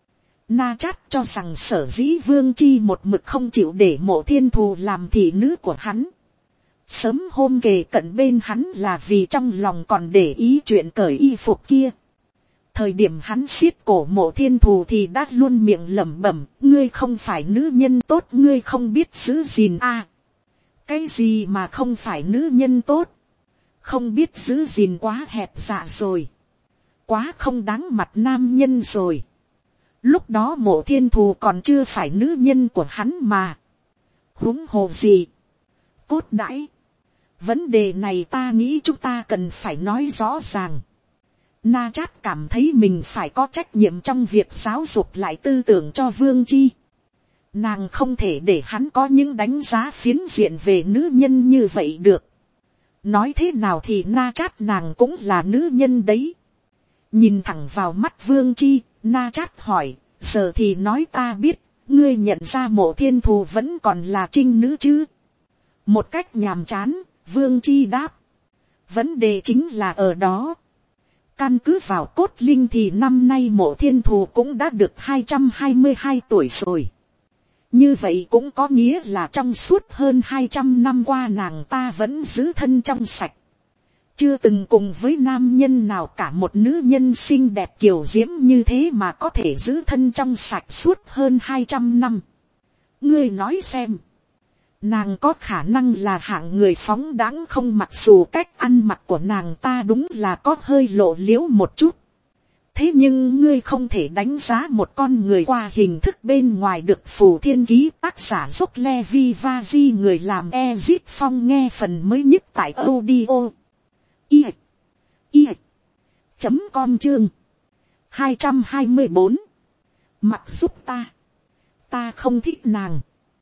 Na Chát cho rằng sở dĩ Vương Chi một mực không chịu để Mộ Thiên Thù làm thị nữ của hắn. Sớm hôm kề cận bên hắn là vì trong lòng còn để ý chuyện cởi y phục kia. Thời điểm hắn siết cổ Mộ Thiên Thù thì đã luôn miệng lẩm bẩm, ngươi không phải nữ nhân tốt, ngươi không biết giữ gìn a. À, cái gì mà không phải nữ nhân tốt? Không biết giữ gìn quá hẹp dạ rồi. Quá không đáng mặt nam nhân rồi. Lúc đó Mộ Thiên Thù còn chưa phải nữ nhân của hắn mà. Huống hồ gì? Cốt đãi. Vấn đề này ta nghĩ chúng ta cần phải nói rõ ràng. Na Chát cảm thấy mình phải có trách nhiệm trong việc giáo dục lại tư tưởng cho Vương Chi. Nàng không thể để hắn có những đánh giá phiến diện về nữ nhân như vậy được. Nói thế nào thì Na Chát nàng cũng là nữ nhân đấy. Nhìn thẳng vào mắt Vương Chi, Na Chát hỏi, giờ thì nói ta biết, ngươi nhận ra Mộ Thiên Thù vẫn còn là trinh nữ chứ? Một cách nhàm chán, Vương Chi đáp. Vấn đề chính là ở đó. Căn cứ vào cốt linh thì năm nay Mộ Thiên Thù cũng đã được hai trăm hai mươi hai tuổi rồi. Như vậy cũng có nghĩa là trong suốt hơn hai trăm năm qua nàng ta vẫn giữ thân trong sạch. chưa từng cùng với nam nhân nào cả một nữ nhân xinh đẹp kiều diễm như thế mà có thể giữ thân trong sạch suốt hơn hai trăm năm. Ngươi nói xem, nàng có khả năng là hạng người phóng đãng không, mặc dù cách ăn mặc của nàng ta đúng là có hơi lộ liễu một chút. Thế nhưng ngươi không thể đánh giá một con người qua hình thức bên ngoài được. Phù Thiên Ký, tác giả Dốc Levi Vaji, người làm Ezit Phong, nghe phần mới nhất tại audio i i chấm com chương hai trăm hai mươi bốn. Mặc giúp ta, ta không thích nàng.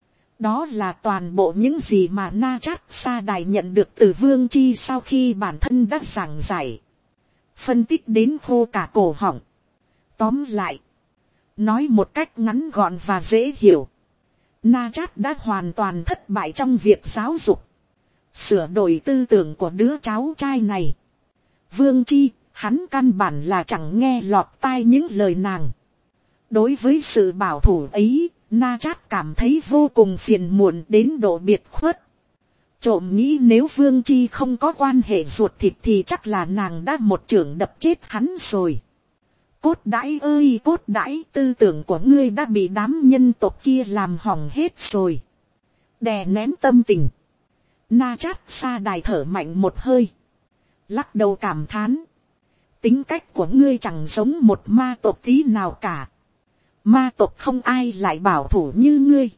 Đó là toàn bộ những gì mà Na Chát Sa Đài nhận được từ Vương Chi sau khi bản thân đã giảng giải, phân tích đến khô cả cổ họng. Tóm lại, nói một cách ngắn gọn và dễ hiểu, Na Chát đã hoàn toàn thất bại trong việc giáo dục, sửa đổi tư tưởng của đứa cháu trai này. Vương Chi, hắn căn bản là chẳng nghe lọt tai những lời nàng. Đối với sự bảo thủ ấy, Na Chát cảm thấy vô cùng phiền muộn đến độ biệt khuất. Trộm nghĩ nếu Vương Chi không có quan hệ ruột thịt thì chắc là nàng đã một chưởng đập chết hắn rồi. Cốt đãi ơi cốt đãi, tư tưởng của ngươi đã bị đám nhân tộc kia làm hỏng hết rồi. Đè nén tâm tình, Na Chát Sa Đài thở mạnh một hơi, lắc đầu cảm thán. Tính cách của ngươi chẳng giống một ma tộc tí nào cả. Ma tộc không ai lại bảo thủ như ngươi.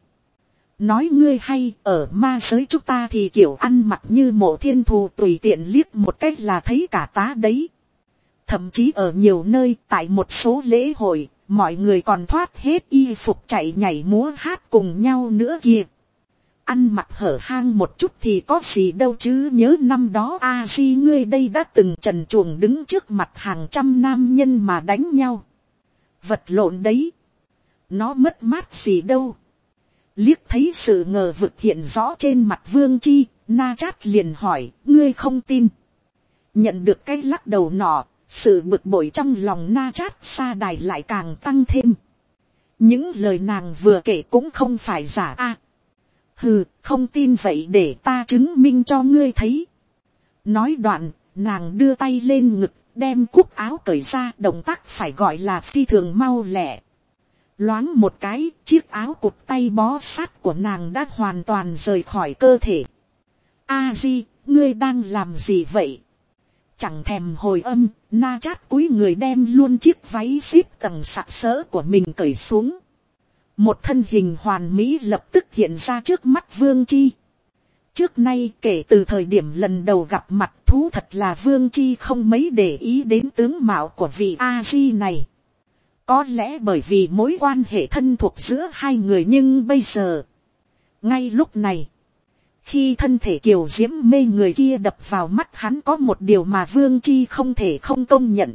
Nói ngươi hay, ở ma giới chúng ta thì kiểu ăn mặc như Mộ Thiên Thù tùy tiện liếc một cách là thấy cả tá đấy. Thậm chí ở nhiều nơi, tại một số lễ hội, mọi người còn thoát hết y phục chạy nhảy múa hát cùng nhau nữa kìa. Ăn mặc hở hang một chút thì có gì đâu chứ. Nhớ năm đó a di ngươi đây đã từng trần truồng đứng trước mặt hàng trăm nam nhân mà đánh nhau. Vật lộn đấy. Nó mất mát gì đâu. Liếc thấy sự ngờ vực hiện rõ trên mặt Vương Chi, Na Chát liền hỏi, ngươi không tin. Nhận được cái lắc đầu nọ, sự bực bội trong lòng Na Chát Sa Đài lại càng tăng thêm. Những lời nàng vừa kể cũng không phải giả a. À, hừ, không tin vậy để ta chứng minh cho ngươi thấy. Nói đoạn, nàng đưa tay lên ngực, đem cúc áo cởi ra, động tác phải gọi là phi thường mau lẹ. Loáng một cái, chiếc áo cụt tay bó sát của nàng đã hoàn toàn rời khỏi cơ thể. A Di, ngươi đang làm gì vậy? Chẳng thèm hồi âm, Na Chát cúi người đem luôn chiếc váy xếp tầng sặc sỡ của mình cởi xuống. Một thân hình hoàn mỹ lập tức hiện ra trước mắt Vương Chi. Trước nay kể từ thời điểm lần đầu gặp mặt, thú thật là Vương Chi không mấy để ý đến tướng mạo của vị A Di này. Có lẽ bởi vì mối quan hệ thân thuộc giữa hai người, nhưng bây giờ, ngay lúc này, khi thân thể kiều diễm mê người kia đập vào mắt hắn, có một điều mà Vương Chi không thể không công nhận.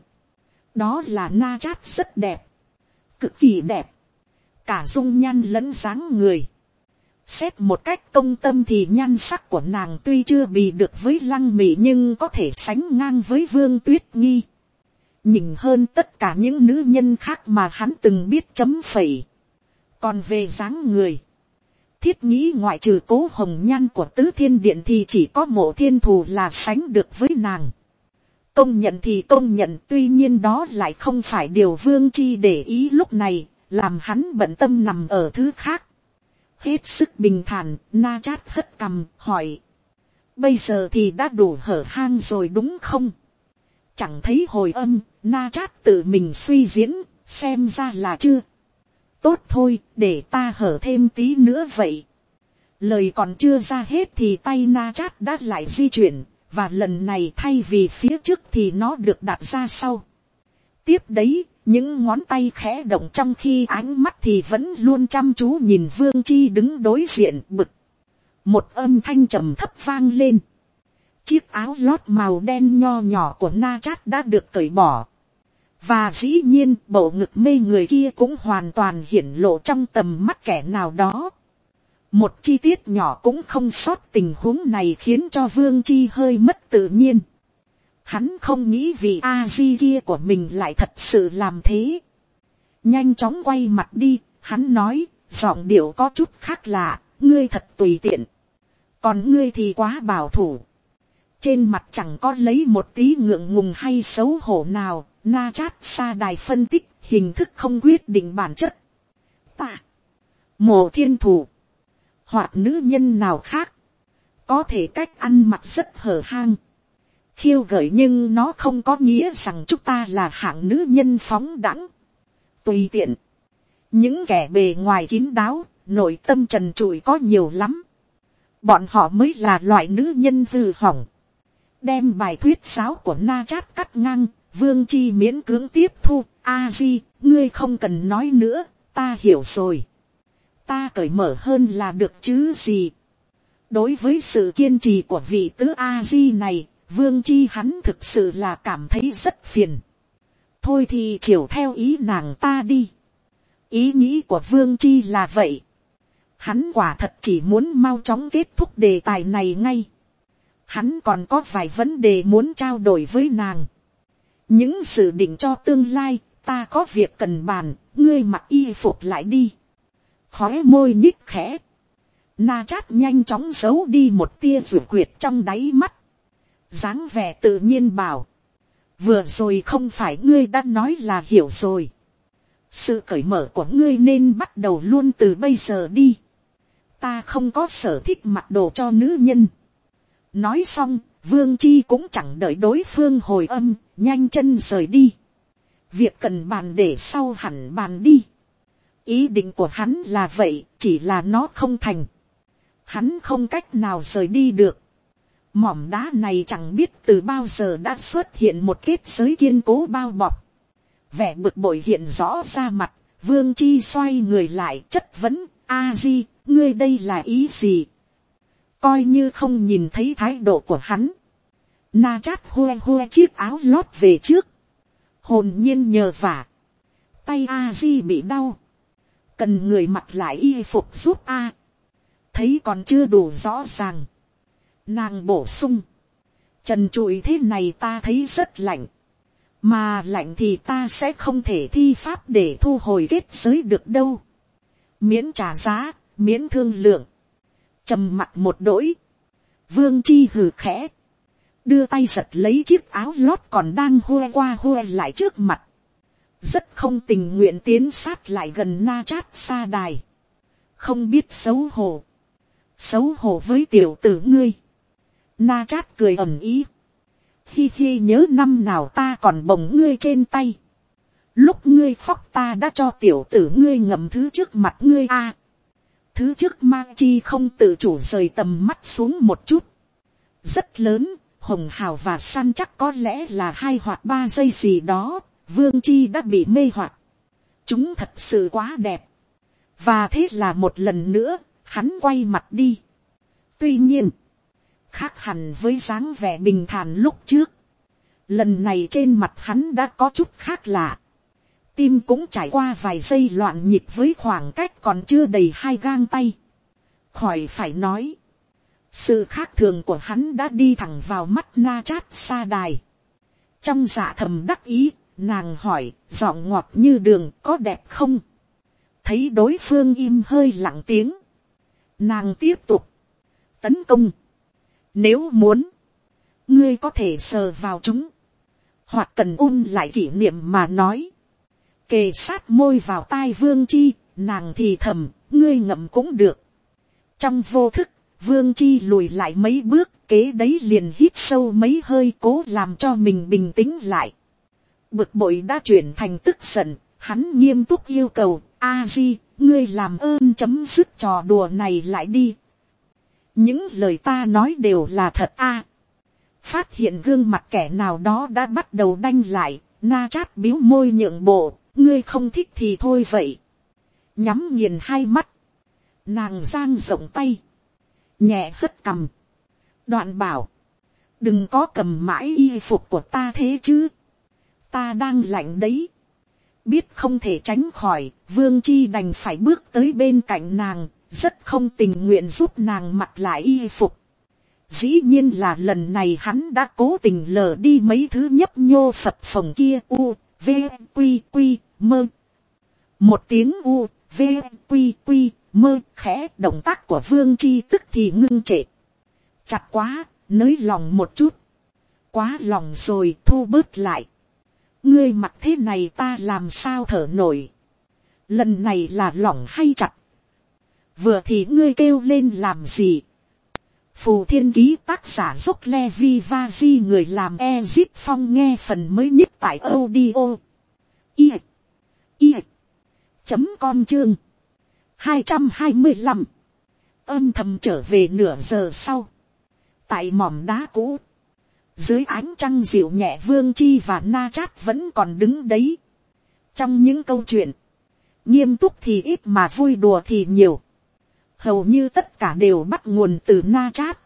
Đó là Na Chát rất đẹp, cực kỳ đẹp, cả dung nhan lẫn dáng người. Xét một cách công tâm thì nhan sắc của nàng tuy chưa bì được với Lăng Mị nhưng có thể sánh ngang với Vương Tuyết Nghi. Nhìn hơn tất cả những nữ nhân khác mà hắn từng biết chấm phẩy. Còn về dáng người, thiết nghĩ ngoại trừ Cố Hồng Nhan của Tứ Thiên Điện thì chỉ có Mộ Thiên Thù là sánh được với nàng. Công nhận thì công nhận, tuy nhiên đó lại không phải điều Vương Chi để ý lúc này, làm hắn bận tâm nằm ở thứ khác. Hết sức bình thản, Na Chát hất cằm, hỏi. Bây giờ thì đã đủ hở hang rồi đúng không? Chẳng thấy hồi âm, Na Chát tự mình suy diễn, xem ra là chưa. Tốt thôi, để ta hở thêm tí nữa vậy. Lời còn chưa ra hết thì tay Na Chát đã lại di chuyển, và lần này thay vì phía trước thì nó được đặt ra sau. Tiếp đấy, những ngón tay khẽ động trong khi ánh mắt thì vẫn luôn chăm chú nhìn Vương Chi đứng đối diện bực. Một âm thanh trầm thấp vang lên. Chiếc áo lót màu đen nho nhỏ của Na Chát đã được cởi bỏ. Và dĩ nhiên bộ ngực mê người kia cũng hoàn toàn hiển lộ trong tầm mắt kẻ nào đó. Một chi tiết nhỏ cũng không sót, tình huống này khiến cho Vương Chi hơi mất tự nhiên. Hắn không nghĩ vì A-di kia của mình lại thật sự làm thế. Nhanh chóng quay mặt đi, hắn nói, giọng điệu có chút khác lạ, ngươi thật tùy tiện. Còn ngươi thì quá bảo thủ. trên mặt chẳng có lấy một tí ngượng ngùng hay xấu hổ nào. Na Chát Sa Đài phân tích, hình thức không quyết định bản chất. Ta, Mộ Thiên Thủ, hoặc nữ nhân nào khác, có thể cách ăn mặc rất hở hang, khiêu gợi, nhưng nó không có nghĩa rằng chúng ta là hạng nữ nhân phóng đãng, tùy tiện. Những kẻ bề ngoài kín đáo, nội tâm trần trụi có nhiều lắm. Bọn họ mới là loại nữ nhân hư hỏng. Đem bài thuyết giáo của Na Chát cắt ngang, Vương Chi miễn cưỡng tiếp thu. A Di, ngươi không cần nói nữa, ta hiểu rồi. Ta cởi mở hơn là được chứ gì. Đối với sự kiên trì của vị tứ A Di này, Vương Chi hắn thực sự là cảm thấy rất phiền. Thôi thì chiều theo ý nàng ta đi. Ý nghĩ của Vương Chi là vậy. Hắn quả thật chỉ muốn mau chóng kết thúc đề tài này ngay. Hắn còn có vài vấn đề muốn trao đổi với nàng. Những dự định cho tương lai, ta có việc cần bàn, ngươi mặc y phục lại đi. Khóe môi nhích khẽ. Na Chát nhanh chóng giấu đi một tia vừa quyệt trong đáy mắt. Dáng vẻ tự nhiên bảo. Vừa rồi không phải ngươi đã nói là hiểu rồi. Sự cởi mở của ngươi nên bắt đầu luôn từ bây giờ đi. Ta không có sở thích mặc đồ cho nữ nhân. Nói xong, Vương Chi cũng chẳng đợi đối phương hồi âm, nhanh chân rời đi. Việc cần bàn để sau hẳn bàn đi. Ý định của hắn là vậy, chỉ là nó không thành. Hắn không cách nào rời đi được. Mỏm đá này chẳng biết từ bao giờ đã xuất hiện một kết giới kiên cố bao bọc. Vẻ bực bội hiện rõ ra mặt, Vương Chi xoay người lại chất vấn, A Di, ngươi đây là ý gì? Coi như không nhìn thấy thái độ của hắn. Na Chát hue hue chiếc áo lót về trước. Hồn nhiên nhờ vả. Tay A Di bị đau. Cần người mặc lại y phục giúp A. Thấy còn chưa đủ rõ ràng. Nàng bổ sung. Trần trụi thế này ta thấy rất lạnh. Mà lạnh thì ta sẽ không thể thi pháp để thu hồi kết giới được đâu. Miễn trả giá, miễn thương lượng. Trầm mặt một đỗi. Vương Chi hừ khẽ. Đưa tay giật lấy chiếc áo lót còn đang hue qua hue lại trước mặt. Rất không tình nguyện tiến sát lại gần Na Chát Sa Đài. Không biết xấu hổ. Xấu hổ với tiểu tử ngươi. Na Chát cười ầm ý. Hi hi, nhớ năm nào ta còn bồng ngươi trên tay. Lúc ngươi khóc ta đã cho tiểu tử ngươi ngậm thứ trước mặt ngươi a. À, thứ trước mang chi không tự chủ rời tầm mắt xuống một chút. Rất lớn, hồng hào và săn chắc có lẽ là hai hoặc ba giây gì đó. Vương Chi đã bị mê hoặc. Chúng thật sự quá đẹp. Và thế là một lần nữa, hắn quay mặt đi. Tuy nhiên, khác hẳn với dáng vẻ bình thản lúc trước. Lần này trên mặt hắn đã có chút khác lạ. Tim cũng trải qua vài giây loạn nhịp với khoảng cách còn chưa đầy hai gang tay. Khỏi phải nói. Sự khác thường của hắn đã đi thẳng vào mắt Na Chát Sa Đài. Trong dạ thầm đắc ý, nàng hỏi, giọng ngọt như đường, có đẹp không? Thấy đối phương im hơi lặng tiếng. Nàng tiếp tục. Tấn công. Nếu muốn, ngươi có thể sờ vào chúng. Hoặc cần ôn lại kỷ niệm mà nói. Kề sát môi vào tai Vương Chi, nàng thì thầm, ngươi ngậm cũng được. Trong vô thức, Vương Chi lùi lại mấy bước, kế đấy liền hít sâu mấy hơi cố làm cho mình bình tĩnh lại. Bực bội đã chuyển thành tức giận, hắn nghiêm túc yêu cầu, A Di, ngươi làm ơn chấm dứt trò đùa này lại đi. Những lời ta nói đều là thật a. Phát hiện gương mặt kẻ nào đó đã bắt đầu đanh lại, Na Chát biếu môi nhượng bộ, ngươi không thích thì thôi vậy. Nhắm nghiền hai mắt, nàng giang rộng tay, nhẹ hất cằm, đoạn bảo, đừng có cầm mãi y phục của ta thế chứ, ta đang lạnh đấy. Biết không thể tránh khỏi, Vương Chi đành phải bước tới bên cạnh nàng, rất không tình nguyện giúp nàng mặc lại y phục. Dĩ nhiên là lần này hắn đã cố tình lờ đi mấy thứ nhấp nhô phập phồng kia. U, V, Quy, Quy, mơ. Một tiếng U, V, Quy, Quy, mơ khẽ, động tác của Vương Chi tức thì ngưng trệ. Chặt quá, nới lòng một chút, quá lòng rồi, thu bớt lại. Ngươi mặc thế này ta làm sao thở nổi, lần này là lỏng hay chặt, vừa thì ngươi kêu lên làm gì. Phù Thiên Ký tác giả Dốc Levi Vaji, người làm Ezip Phong, nghe phần mới nhất tại audio i i chấm com chương hai trăm hai mươi lăm. Âm thầm trở về nửa giờ sau, tại mỏm đá cũ, dưới ánh trăng dịu nhẹ, Vương Chi và Na Chát vẫn còn đứng đấy. Trong những câu chuyện nghiêm túc thì ít mà vui đùa thì nhiều, hầu như tất cả đều bắt nguồn từ Na Chát.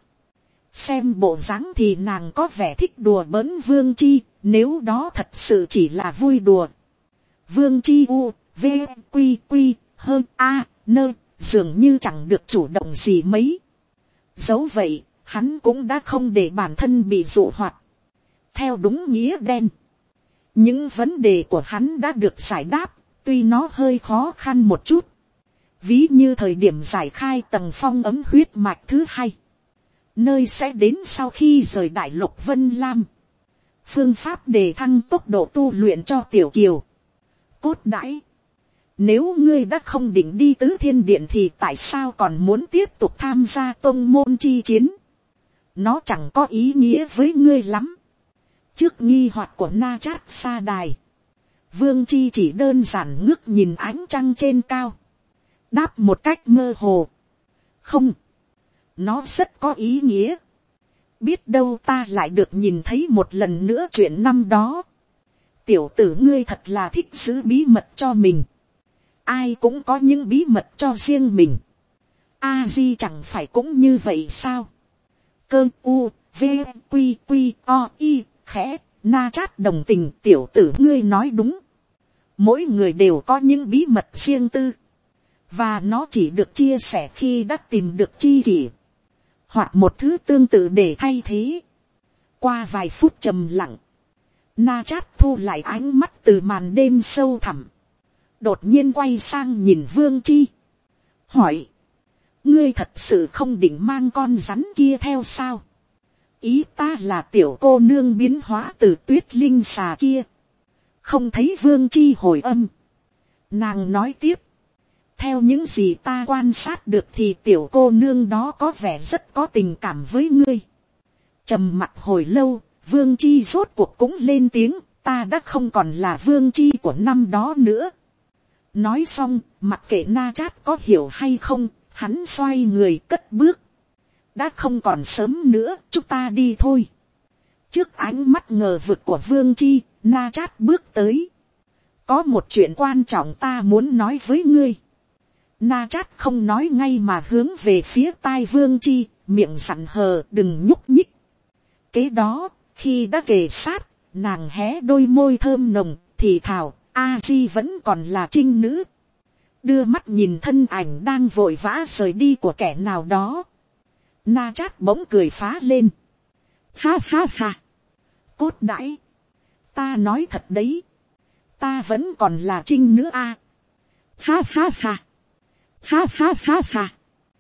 Xem bộ dáng thì nàng có vẻ thích đùa bỡn Vương Chi, nếu đó thật sự chỉ là vui đùa. Vương Chi u, v, quy quy, hơn a, nơ, dường như chẳng được chủ động gì mấy. Dẫu vậy, hắn cũng đã không để bản thân bị dụ hoặc. Theo đúng nghĩa đen, những vấn đề của hắn đã được giải đáp, tuy nó hơi khó khăn một chút. Ví như thời điểm giải khai tầng phong ấm huyết mạch thứ hai, nơi sẽ đến sau khi rời đại lục Vân Lam. Phương pháp đề thăng tốc độ tu luyện cho Tiểu Kiều. Cốt đãi, nếu ngươi đã không định đi Tứ Thiên Điện thì tại sao còn muốn tiếp tục tham gia tông môn chi chiến? Nó chẳng có ý nghĩa với ngươi lắm. Trước nghi hoặc của Na Chát sa đài, Vương Chi chỉ đơn giản ngước nhìn ánh trăng trên cao, đáp một cách mơ hồ. Không, nó rất có ý nghĩa. Biết đâu ta lại được nhìn thấy một lần nữa chuyện năm đó. Tiểu tử ngươi thật là thích giữ bí mật cho mình. Ai cũng có những bí mật cho riêng mình. A Di chẳng phải cũng như vậy sao? Cơ u, v, quy quy, o, i, khẽ. Na Chát đồng tình, tiểu tử ngươi nói đúng. Mỗi người đều có những bí mật riêng tư, và nó chỉ được chia sẻ khi đã tìm được chi kỷ, hoặc một thứ tương tự để thay thế. Qua vài phút trầm lặng, Na Chát thu lại ánh mắt từ màn đêm sâu thẳm, đột nhiên quay sang nhìn Vương Chi, hỏi: ngươi thật sự không định mang con rắn kia theo sao? Ý ta là tiểu cô nương biến hóa từ Tuyết Linh xà kia. Không thấy Vương Chi hồi âm, nàng nói tiếp: theo những gì ta quan sát được thì tiểu cô nương đó có vẻ rất có tình cảm với ngươi. Trầm mặc hồi lâu, Vương Chi rốt cuộc cũng lên tiếng: ta đã không còn là Vương Chi của năm đó nữa. Nói xong, mặc kệ Na Chát có hiểu hay không, hắn xoay người cất bước. Đã không còn sớm nữa, chúng ta đi thôi. Trước ánh mắt ngờ vực của Vương Chi, Na Chát bước tới. Có một chuyện quan trọng ta muốn nói với ngươi. Na Chát không nói ngay mà hướng về phía tai Vương Chi, miệng dặn hờ đừng nhúc nhích. Kế đó, khi đã kề sát, nàng hé đôi môi thơm nồng, thì thào: A Di vẫn còn là trinh nữ. Đưa mắt nhìn thân ảnh đang vội vã rời đi của kẻ nào đó, Na Chát bỗng cười phá lên: ha ha ha, cốt đãi, ta nói thật đấy, ta vẫn còn là trinh nữ a. À. Ha ha ha, ha ha ha ha,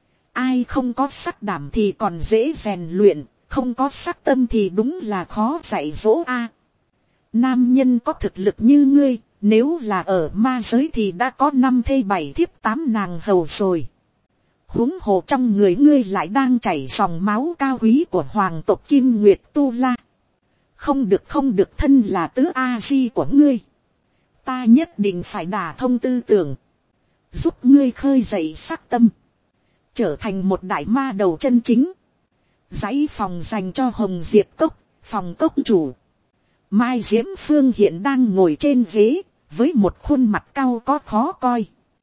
ai không có sắc đảm thì còn dễ rèn luyện, không có sắc tâm thì đúng là khó dạy dỗ a. À. Nam nhân có thực lực như ngươi, nếu là ở ma giới thì đã có năm thê bảy thiếp tám nàng hầu rồi. Huống hồ trong người ngươi lại đang chảy dòng máu cao quý của hoàng tộc Kim Nguyệt Tu La. Không được không được, thân là tứ A Di của ngươi, ta nhất định phải đả thông tư tưởng, giúp ngươi khơi dậy sắc tâm, trở thành một đại ma đầu chân chính. Dãy phòng dành cho Hồng Diệp Cốc, phòng cốc chủ Mai Diễm Phương hiện đang ngồi trên ghế, với một khuôn mặt cau có khó coi.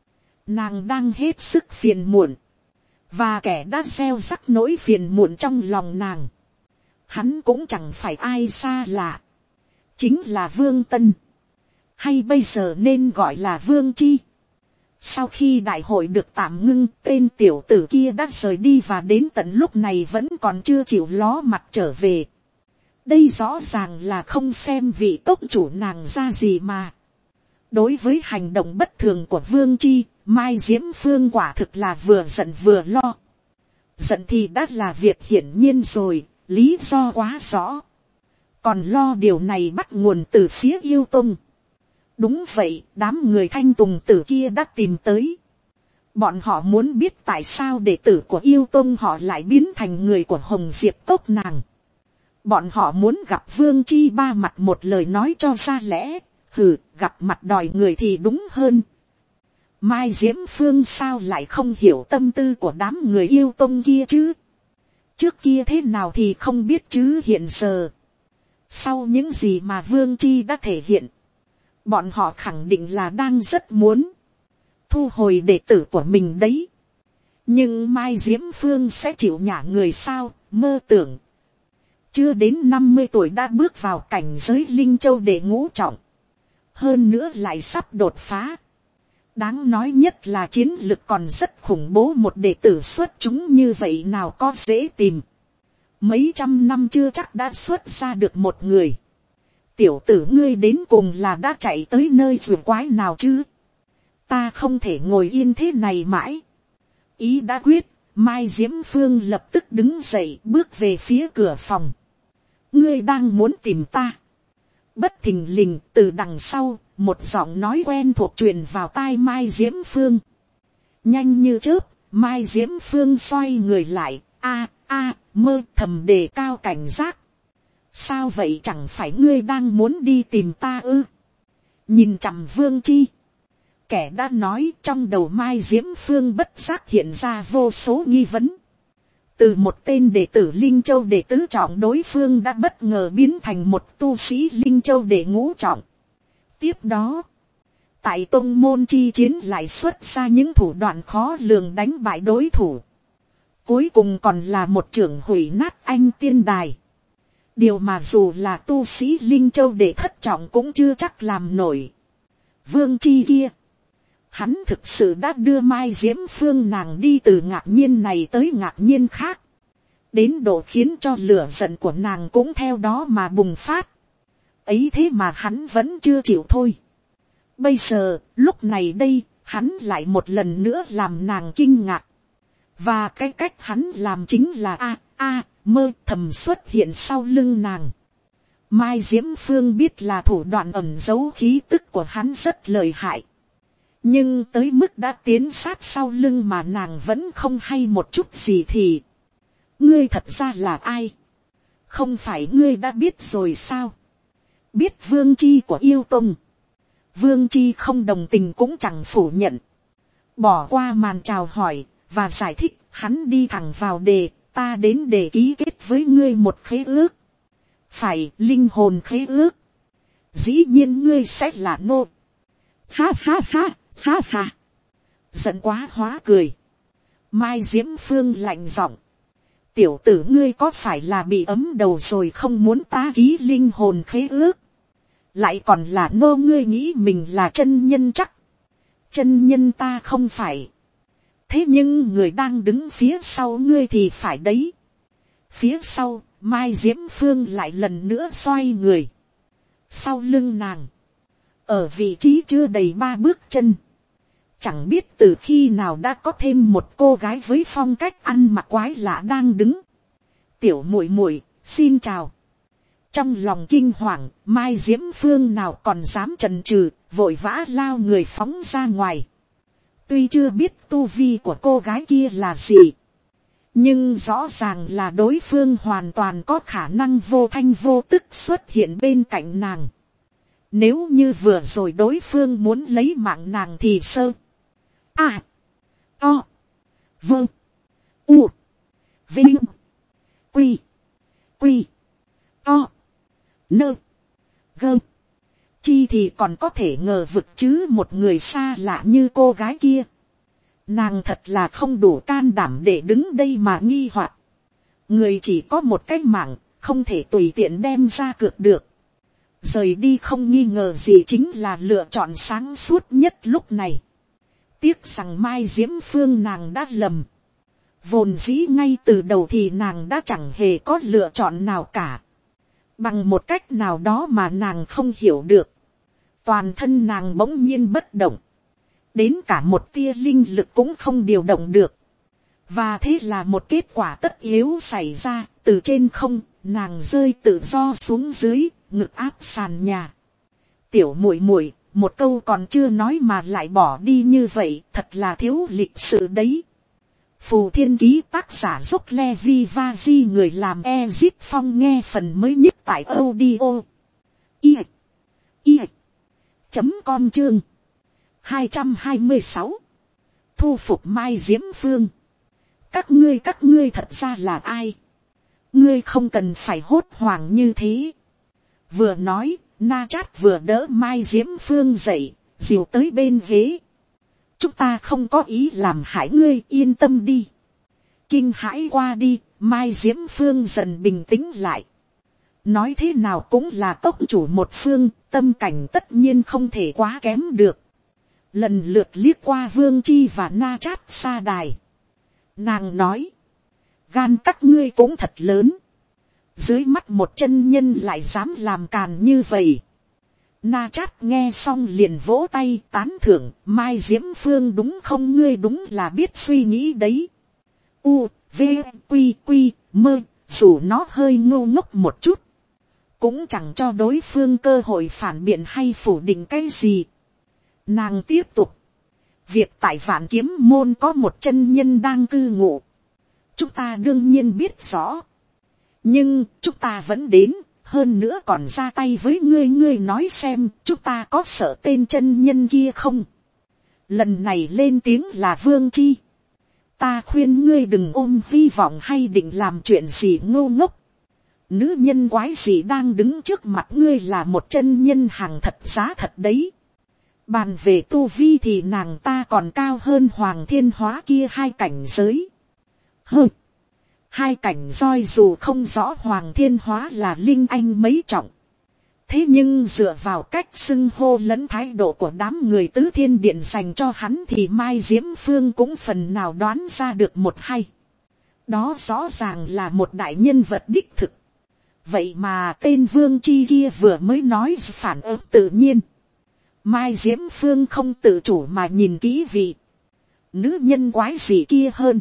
Nàng đang hết sức phiền muộn, và kẻ đã gieo rắc nỗi phiền muộn trong lòng nàng, hắn cũng chẳng phải ai xa lạ, chính là Vương Tân, hay bây giờ nên gọi là Vương Chi. Sau khi đại hội được tạm ngưng, tên tiểu tử kia đã rời đi và đến tận lúc này vẫn còn chưa chịu ló mặt trở về. Đây rõ ràng là không xem vị cốc chủ nàng ra gì mà. Đối với hành động bất thường của Vương Chi, Mai Diễm Phương quả thực là vừa giận vừa lo. Giận thì đã là việc hiển nhiên rồi, lý do quá rõ, còn lo điều này bắt nguồn từ phía yêu tông. Đúng vậy, đám người thanh tùng tử kia đã tìm tới. Bọn họ muốn biết tại sao đệ tử của yêu tông họ lại biến thành người của Hồng Diệp cốc nàng. Bọn họ muốn gặp Vương Chi Ba mặt một lời nói cho ra lẽ. Hừ, gặp mặt đòi người thì đúng hơn. Mai Diễm Phương sao lại không hiểu tâm tư của đám người yêu tông kia chứ? Trước kia thế nào thì không biết chứ hiện giờ. Sau những gì mà Vương Chi đã thể hiện, bọn họ khẳng định là đang rất muốn thu hồi đệ tử của mình đấy. Nhưng Mai Diễm Phương sẽ chịu nhả người sao? Mơ tưởng. Chưa đến năm mươi tuổi đã bước vào cảnh giới Linh Châu đệ ngũ trọng. Hơn nữa lại sắp đột phá. Đáng nói nhất là chiến lực còn rất khủng bố, một đệ tử xuất chúng như vậy nào có dễ tìm. Mấy trăm năm chưa chắc đã xuất ra được một người. Tiểu tử ngươi đến cùng là đã chạy tới nơi rùa quái nào chứ? Ta không thể ngồi yên thế này mãi. Ý đã quyết, Mai Diễm Phương lập tức đứng dậy bước về phía cửa phòng. Ngươi đang muốn tìm ta? Bất thình lình từ đằng sau, một giọng nói quen thuộc truyền vào tai Mai Diễm Phương. Nhanh như chớp, Mai Diễm Phương xoay người lại, a a mơ thầm đề cao cảnh giác. Sao vậy, chẳng phải ngươi đang muốn đi tìm ta ư? Nhìn chằm Vương Chi. Kẻ đã nói, trong đầu Mai Diễm Phương bất giác hiện ra vô số nghi vấn. Từ một tên đệ tử Linh Châu đệ tứ trọng, đối phương đã bất ngờ biến thành một tu sĩ Linh Châu đệ ngũ trọng. Tiếp đó, tại tông môn chi chiến lại xuất ra những thủ đoạn khó lường đánh bại đối thủ. Cuối cùng còn là một trưởng hủy nát anh tiên đài. Điều mà dù là tu sĩ Linh Châu đệ thất trọng cũng chưa chắc làm nổi. Vương Chi kia, hắn thực sự đã đưa Mai Diễm Phương nàng đi từ ngạc nhiên này tới ngạc nhiên khác. Đến độ khiến cho lửa giận của nàng cũng theo đó mà bùng phát. Ấy thế mà hắn vẫn chưa chịu thôi. Bây giờ, lúc này đây, hắn lại một lần nữa làm nàng kinh ngạc. Và cái cách hắn làm chính là a a mơ thầm xuất hiện sau lưng nàng. Mai Diễm Phương biết là thủ đoạn ẩn giấu khí tức của hắn rất lợi hại. Nhưng tới mức đã tiến sát sau lưng mà nàng vẫn không hay một chút gì thì. Ngươi thật ra là ai? Không phải ngươi đã biết rồi sao? Biết Vương Chi của yêu tông. Vương Chi không đồng tình cũng chẳng phủ nhận. Bỏ qua màn chào hỏi và giải thích, hắn đi thẳng vào đề. Ta đến để ký kết với ngươi một khế ước. Phải, linh hồn khế ước. Dĩ nhiên ngươi sẽ là nô. Ha ha ha, ha ha. Giận quá hóa cười. Mai Diễm Phương lạnh giọng. Tiểu tử ngươi có phải là bị ấm đầu rồi không muốn ta ký linh hồn khế ước? Lại còn là nô, ngươi nghĩ mình là chân nhân chắc. Chân nhân ta không phải. Thế nhưng người đang đứng phía sau ngươi thì phải đấy. Phía sau, Mai Diễm Phương lại lần nữa xoay người. Sau lưng nàng, ở vị trí chưa đầy ba bước chân, chẳng biết từ khi nào đã có thêm một cô gái với phong cách ăn mặc quái lạ đang đứng. Tiểu muội muội, xin chào. Trong lòng kinh hoàng, Mai Diễm Phương nào còn dám chần chừ, vội vã lao người phóng ra ngoài. Tuy chưa biết tu vi của cô gái kia là gì, nhưng rõ ràng là đối phương hoàn toàn có khả năng vô thanh vô tức xuất hiện bên cạnh nàng. Nếu như vừa rồi đối phương muốn lấy mạng nàng thì sơ. À. To. Vơ. U. Vinh. Quy. Quy. To. Nơ. Gơ. Chi thì còn có thể ngờ vực chứ một người xa lạ như cô gái kia. Nàng thật là không đủ can đảm để đứng đây mà nghi hoặc. Người chỉ có một cái mạng, không thể tùy tiện đem ra cược được. Rời đi không nghi ngờ gì chính là lựa chọn sáng suốt nhất lúc này. Tiếc rằng Mai Diễm Phương nàng đã lầm. Vốn dĩ ngay từ đầu thì nàng đã chẳng hề có lựa chọn nào cả. Bằng một cách nào đó mà nàng không hiểu được. Toàn thân nàng bỗng nhiên bất động. Đến cả một tia linh lực cũng không điều động được. Và thế là một kết quả tất yếu xảy ra, từ trên không, nàng rơi tự do xuống dưới, ngực áp sàn nhà. Tiểu muội muội, một câu còn chưa nói mà lại bỏ đi như vậy, thật là thiếu lịch sự đấy. Phù Thiên Ký tác giả Dốc Levi Vaji, người làm Ezip Phong nghe phần mới nhất tại audio i i chấm com chương hai trăm hai mươi sáu. Thu phục Mai Diễm Phương. Các ngươi các ngươi thật ra là ai? Ngươi không cần phải hốt hoảng như thế. Vừa nói, Na Chát vừa đỡ Mai Diễm Phương dậy, dìu tới bên ghế. Chúng ta không có ý làm hại ngươi, yên tâm đi. Kinh hãi qua đi, Mai Diễm Phương dần bình tĩnh lại. Nói thế nào cũng là tốc chủ một phương, tâm cảnh tất nhiên không thể quá kém được. Lần lượt liếc qua Vương Chi và Na Chát xa đài. Nàng nói, gan các ngươi cũng thật lớn. Dưới mắt một chân nhân lại dám làm càn như vậy. Na Chát nghe xong liền vỗ tay tán thưởng, Mai Diễm Phương đúng không, ngươi đúng là biết suy nghĩ đấy. U, V, Quy, Quy, Mơ, dù nó hơi ngu ngốc một chút, cũng chẳng cho đối phương cơ hội phản biện hay phủ định cái gì. Nàng tiếp tục, việc tại Vạn Kiếm Môn có một chân nhân đang cư ngụ, chúng ta đương nhiên biết rõ, nhưng chúng ta vẫn đến, hơn nữa còn ra tay với ngươi, ngươi nói xem chúng ta có sợ tên chân nhân kia không? Lần này lên tiếng là Vương Chi. Ta khuyên ngươi đừng ôm hy vọng hay định làm chuyện gì ngô ngốc. Nữ nhân quái gì đang đứng trước mặt ngươi là một chân nhân hàng thật giá thật đấy. Bàn về tu vi thì nàng ta còn cao hơn Hoàng Thiên Hóa kia hai cảnh giới. Hừ, hai cảnh roi dù không rõ Hoàng Thiên Hóa là linh anh mấy trọng. Thế nhưng dựa vào cách xưng hô lẫn thái độ của đám người Tứ Thiên Điện dành cho hắn thì Mai Diễm Phương cũng phần nào đoán ra được một hay. Đó rõ ràng là một đại nhân vật đích thực. Vậy mà tên Vương Chi kia vừa mới nói phản ứng tự nhiên. Mai Diễm Phương không tự chủ mà nhìn kỹ vị nữ nhân quái gì kia hơn.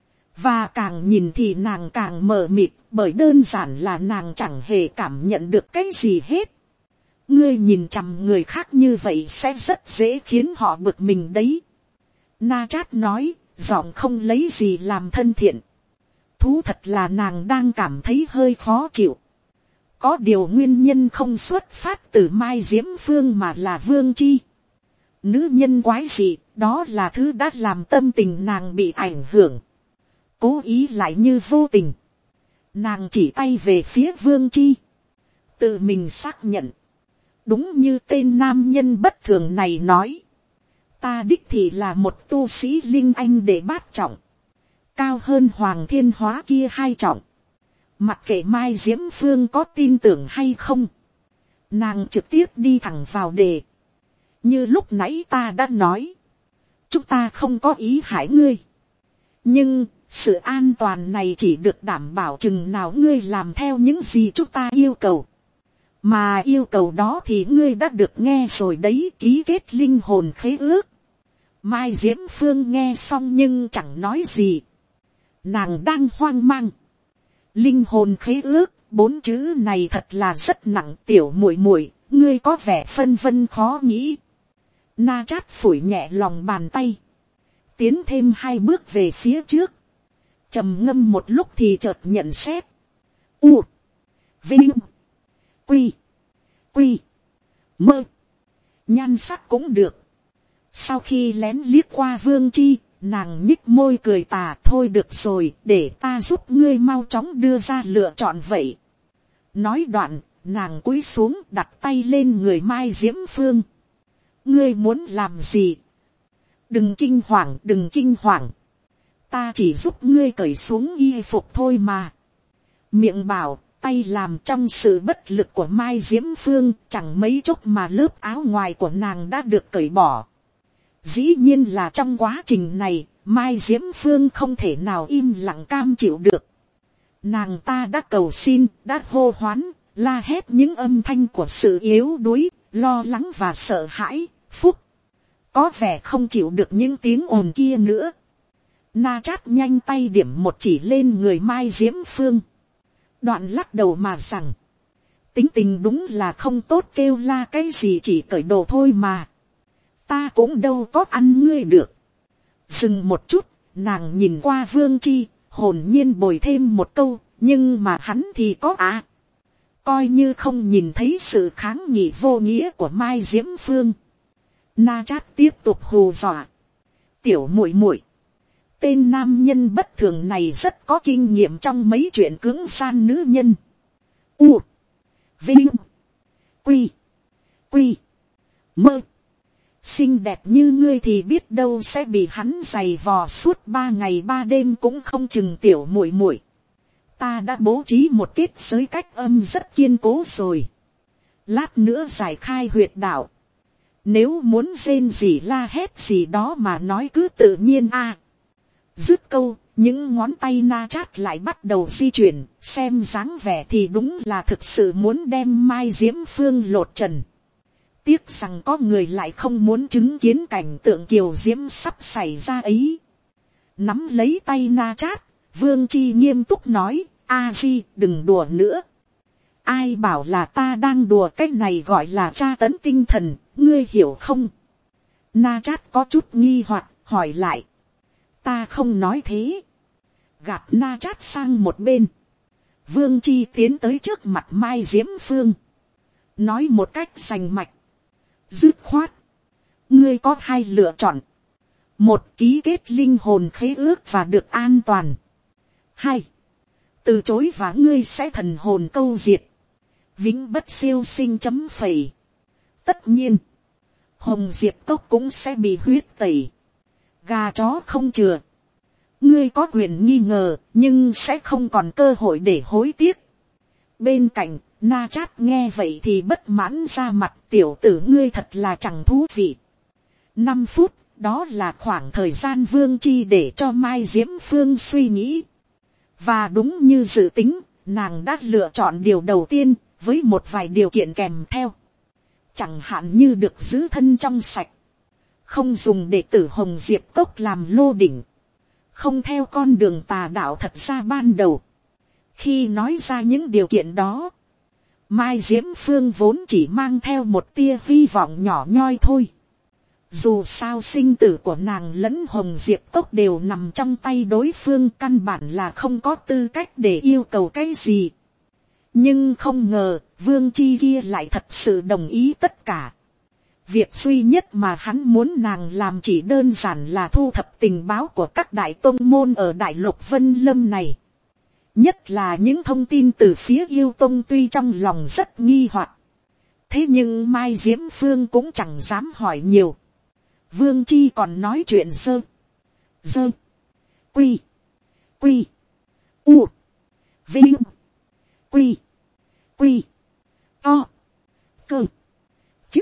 Và càng nhìn thì nàng càng mờ mịt, bởi đơn giản là nàng chẳng hề cảm nhận được cái gì hết. Ngươi nhìn chằm người khác như vậy sẽ rất dễ khiến họ bực mình đấy. Na Chát nói, giọng không lấy gì làm thân thiện. Thú thật là nàng đang cảm thấy hơi khó chịu. Có điều nguyên nhân không xuất phát từ Mai Diễm Phương mà là Vương Chi. Nữ nhân quái gì, đó là thứ đã làm tâm tình nàng bị ảnh hưởng. Cố ý lại như vô tình. Nàng chỉ tay về phía Vương Chi. Tự mình xác nhận. Đúng như tên nam nhân bất thường này nói. Ta đích thì là một tu sĩ linh anh để bát trọng. Cao hơn Hoàng Thiên Hóa kia hai trọng. Mặc kệ Mai Diễm Phương có tin tưởng hay không. Nàng trực tiếp đi thẳng vào đề. Như lúc nãy ta đã nói. Chúng ta không có ý hại ngươi. Nhưng sự an toàn này chỉ được đảm bảo chừng nào ngươi làm theo những gì chúng ta yêu cầu. Mà yêu cầu đó thì ngươi đã được nghe rồi đấy, ký kết linh hồn khế ước. Mai Diễm Phương nghe xong nhưng chẳng nói gì. Nàng đang hoang mang. Linh hồn khế ước, bốn chữ này thật là rất nặng. Tiểu muội muội, ngươi có vẻ phân vân khó nghĩ. Na Chát phủi nhẹ lòng bàn tay. Tiến thêm hai bước về phía trước. Trầm ngâm một lúc thì chợt nhận xét. U. Vinh. Quy. Quy. Mơ. Nhan sắc cũng được. Sau khi lén liếc qua Vương Chi, nàng nhích môi cười tà. Thôi được rồi, để ta giúp ngươi mau chóng đưa ra lựa chọn vậy. Nói đoạn, nàng cúi xuống đặt tay lên người Mai Diễm Phương. Ngươi muốn làm gì? Đừng kinh hoàng, đừng kinh hoàng. Ta chỉ giúp ngươi cởi xuống y phục thôi mà. Miệng bảo, tay làm. Trong sự bất lực của Mai Diễm Phương, chẳng mấy chốc mà lớp áo ngoài của nàng đã được cởi bỏ. Dĩ nhiên là trong quá trình này, Mai Diễm Phương không thể nào im lặng cam chịu được. Nàng ta đã cầu xin, đã hô hoán, la hét những âm thanh của sự yếu đuối, lo lắng và sợ hãi. Phúc, có vẻ không chịu được những tiếng ồn kia nữa. Na Chát nhanh tay điểm một chỉ lên người Mai Diễm Phương. Đoạn lắc đầu mà rằng, tính tình đúng là không tốt, kêu la cái gì chỉ cởi đồ thôi mà. Ta cũng đâu có ăn ngươi được. Dừng một chút, nàng nhìn qua Vương Chi, hồn nhiên bồi thêm một câu, nhưng mà hắn thì có à. Coi như không nhìn thấy sự kháng nghị vô nghĩa của Mai Diễm Phương. Na Chát tiếp tục hù dọa. Tiểu muội muội, tên nam nhân bất thường này rất có kinh nghiệm trong mấy chuyện cưỡng gian nữ nhân. U, Vinh, Quy, Quy, Mơ. Xinh đẹp như ngươi thì biết đâu sẽ bị hắn giày vò suốt ba ngày ba đêm cũng không chừng. Tiểu muội muội, ta đã bố trí một kết giới cách âm rất kiên cố rồi. Lát nữa giải khai huyệt đạo. Nếu muốn rên gì la hét gì đó mà nói cứ tự nhiên a. À. Dứt câu, những ngón tay Na Chát lại bắt đầu di chuyển, xem dáng vẻ thì đúng là thực sự muốn đem Mai Diễm Phương lột trần. Tiếc rằng có người lại không muốn chứng kiến cảnh tượng kiều diễm sắp xảy ra ấy. Nắm lấy tay Na Chát, Vương Chi nghiêm túc nói, A Di đừng đùa nữa. Ai bảo là ta đang đùa, cái này gọi là tra tấn tinh thần, ngươi hiểu không? Na Chát có chút nghi hoặc hỏi lại. Ta không nói thế. Gạt Na Chát sang một bên. Vương Chi tiến tới trước mặt Mai Diễm Phương. Nói một cách rành mạch. Dứt khoát. Ngươi có hai lựa chọn. Một, ký kết linh hồn khế ước và được an toàn. Hai, từ chối và ngươi sẽ thần hồn câu diệt. Vĩnh bất siêu sinh chấm phẩy. Tất nhiên. Hồng Diệp Cốc cũng sẽ bị huyết tẩy. Gà chó không chừa. Ngươi có quyền nghi ngờ, nhưng sẽ không còn cơ hội để hối tiếc. Bên cạnh, Na Chát nghe vậy thì bất mãn ra mặt, tiểu tử ngươi thật là chẳng thú vị. Năm phút, đó là khoảng thời gian Vương Chi để cho Mai Diễm Phương suy nghĩ. Và đúng như dự tính, nàng đã lựa chọn điều đầu tiên, với một vài điều kiện kèm theo. Chẳng hạn như được giữ thân trong sạch. Không dùng đệ tử Hồng Diệp Cốc làm lô đỉnh. Không theo con đường tà đạo thật ra ban đầu. Khi nói ra những điều kiện đó, Mai Diễm Phương vốn chỉ mang theo một tia hy vọng nhỏ nhoi thôi. Dù sao sinh tử của nàng lẫn Hồng Diệp Cốc đều nằm trong tay đối phương, căn bản là không có tư cách để yêu cầu cái gì. Nhưng không ngờ, Vương Chi kia lại thật sự đồng ý tất cả. Việc duy nhất mà hắn muốn nàng làm chỉ đơn giản là thu thập tình báo của các đại tông môn ở đại lục Vân Lâm này. Nhất là những thông tin từ phía yêu tông, tuy trong lòng rất nghi hoặc. Thế nhưng Mai Diễm Phương cũng chẳng dám hỏi nhiều. Vương Chi còn nói chuyện dơ. Dơ. Quy. Quy. U. Vinh. Quy. Quy. To. Cơ. Chữ.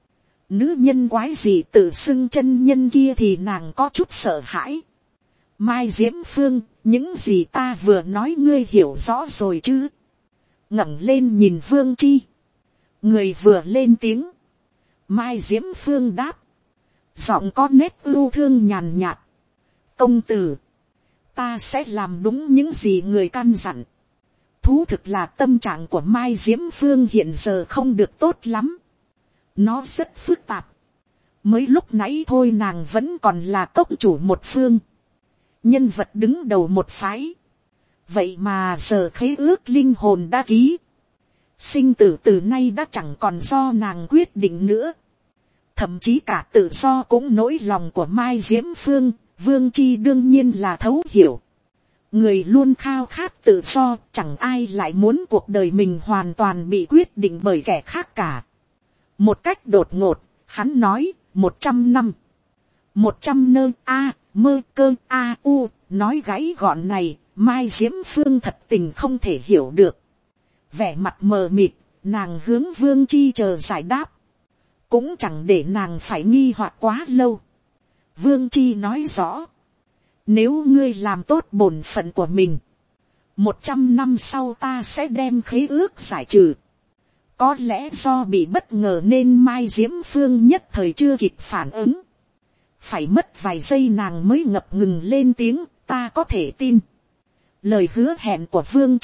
Nữ nhân quái gì tự xưng chân nhân kia thì nàng có chút sợ hãi. Mai Diễm Phương, những gì ta vừa nói ngươi hiểu rõ rồi chứ? Ngẩng lên nhìn Vương Chi. Người vừa lên tiếng. Mai Diễm Phương đáp. Giọng có nét ưu thương nhàn nhạt. Công tử, ta sẽ làm đúng những gì người căn dặn. Thú thực là tâm trạng của Mai Diễm Phương hiện giờ không được tốt lắm. Nó rất phức tạp. Mới lúc nãy thôi nàng vẫn còn là cốc chủ một phương. Nhân vật đứng đầu một phái. Vậy mà giờ khế ước linh hồn đã ký. Sinh tử từ nay đã chẳng còn do nàng quyết định nữa. Thậm chí cả tự do cũng nỗi lòng của Mai Diễm Phương, Vương Chi đương nhiên là thấu hiểu. Người luôn khao khát tự do, chẳng ai lại muốn cuộc đời mình hoàn toàn bị quyết định bởi kẻ khác cả. Một cách đột ngột, hắn nói, một trăm năm. Một trăm nơ a, mơ cơ a u, nói gãy gọn này, Mai Diễm Phương thật tình không thể hiểu được. Vẻ mặt mờ mịt, nàng hướng Vương Chi chờ giải đáp. Cũng chẳng để nàng phải nghi hoặc quá lâu. Vương Chi nói rõ. Nếu ngươi làm tốt bổn phận của mình, một trăm năm sau ta sẽ đem khế ước giải trừ. Có lẽ do bị bất ngờ nên Mai Diễm Phương nhất thời chưa kịp phản ứng. Phải mất vài giây nàng mới ngập ngừng lên tiếng, ta có thể tin. Lời hứa hẹn của Vương Chi,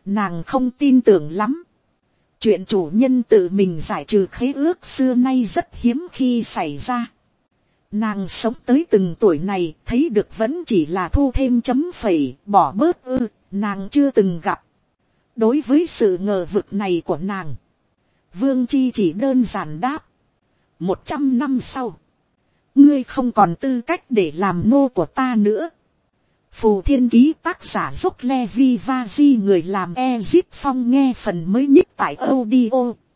nàng không tin tưởng lắm. Chuyện chủ nhân tự mình giải trừ khế ước xưa nay rất hiếm khi xảy ra. Nàng sống tới từng tuổi này thấy được vẫn chỉ là thu thêm chấm phẩy, bỏ bớt ư, nàng chưa từng gặp. Đối với sự ngờ vực này của nàng, Vương Chi chỉ đơn giản đáp. Một trăm năm sau, ngươi không còn tư cách để làm nô của ta nữa. Phù Thiên Ký tác giả giúp Levi Vazi người làm Ezip Phong nghe phần mới nhất tại audio.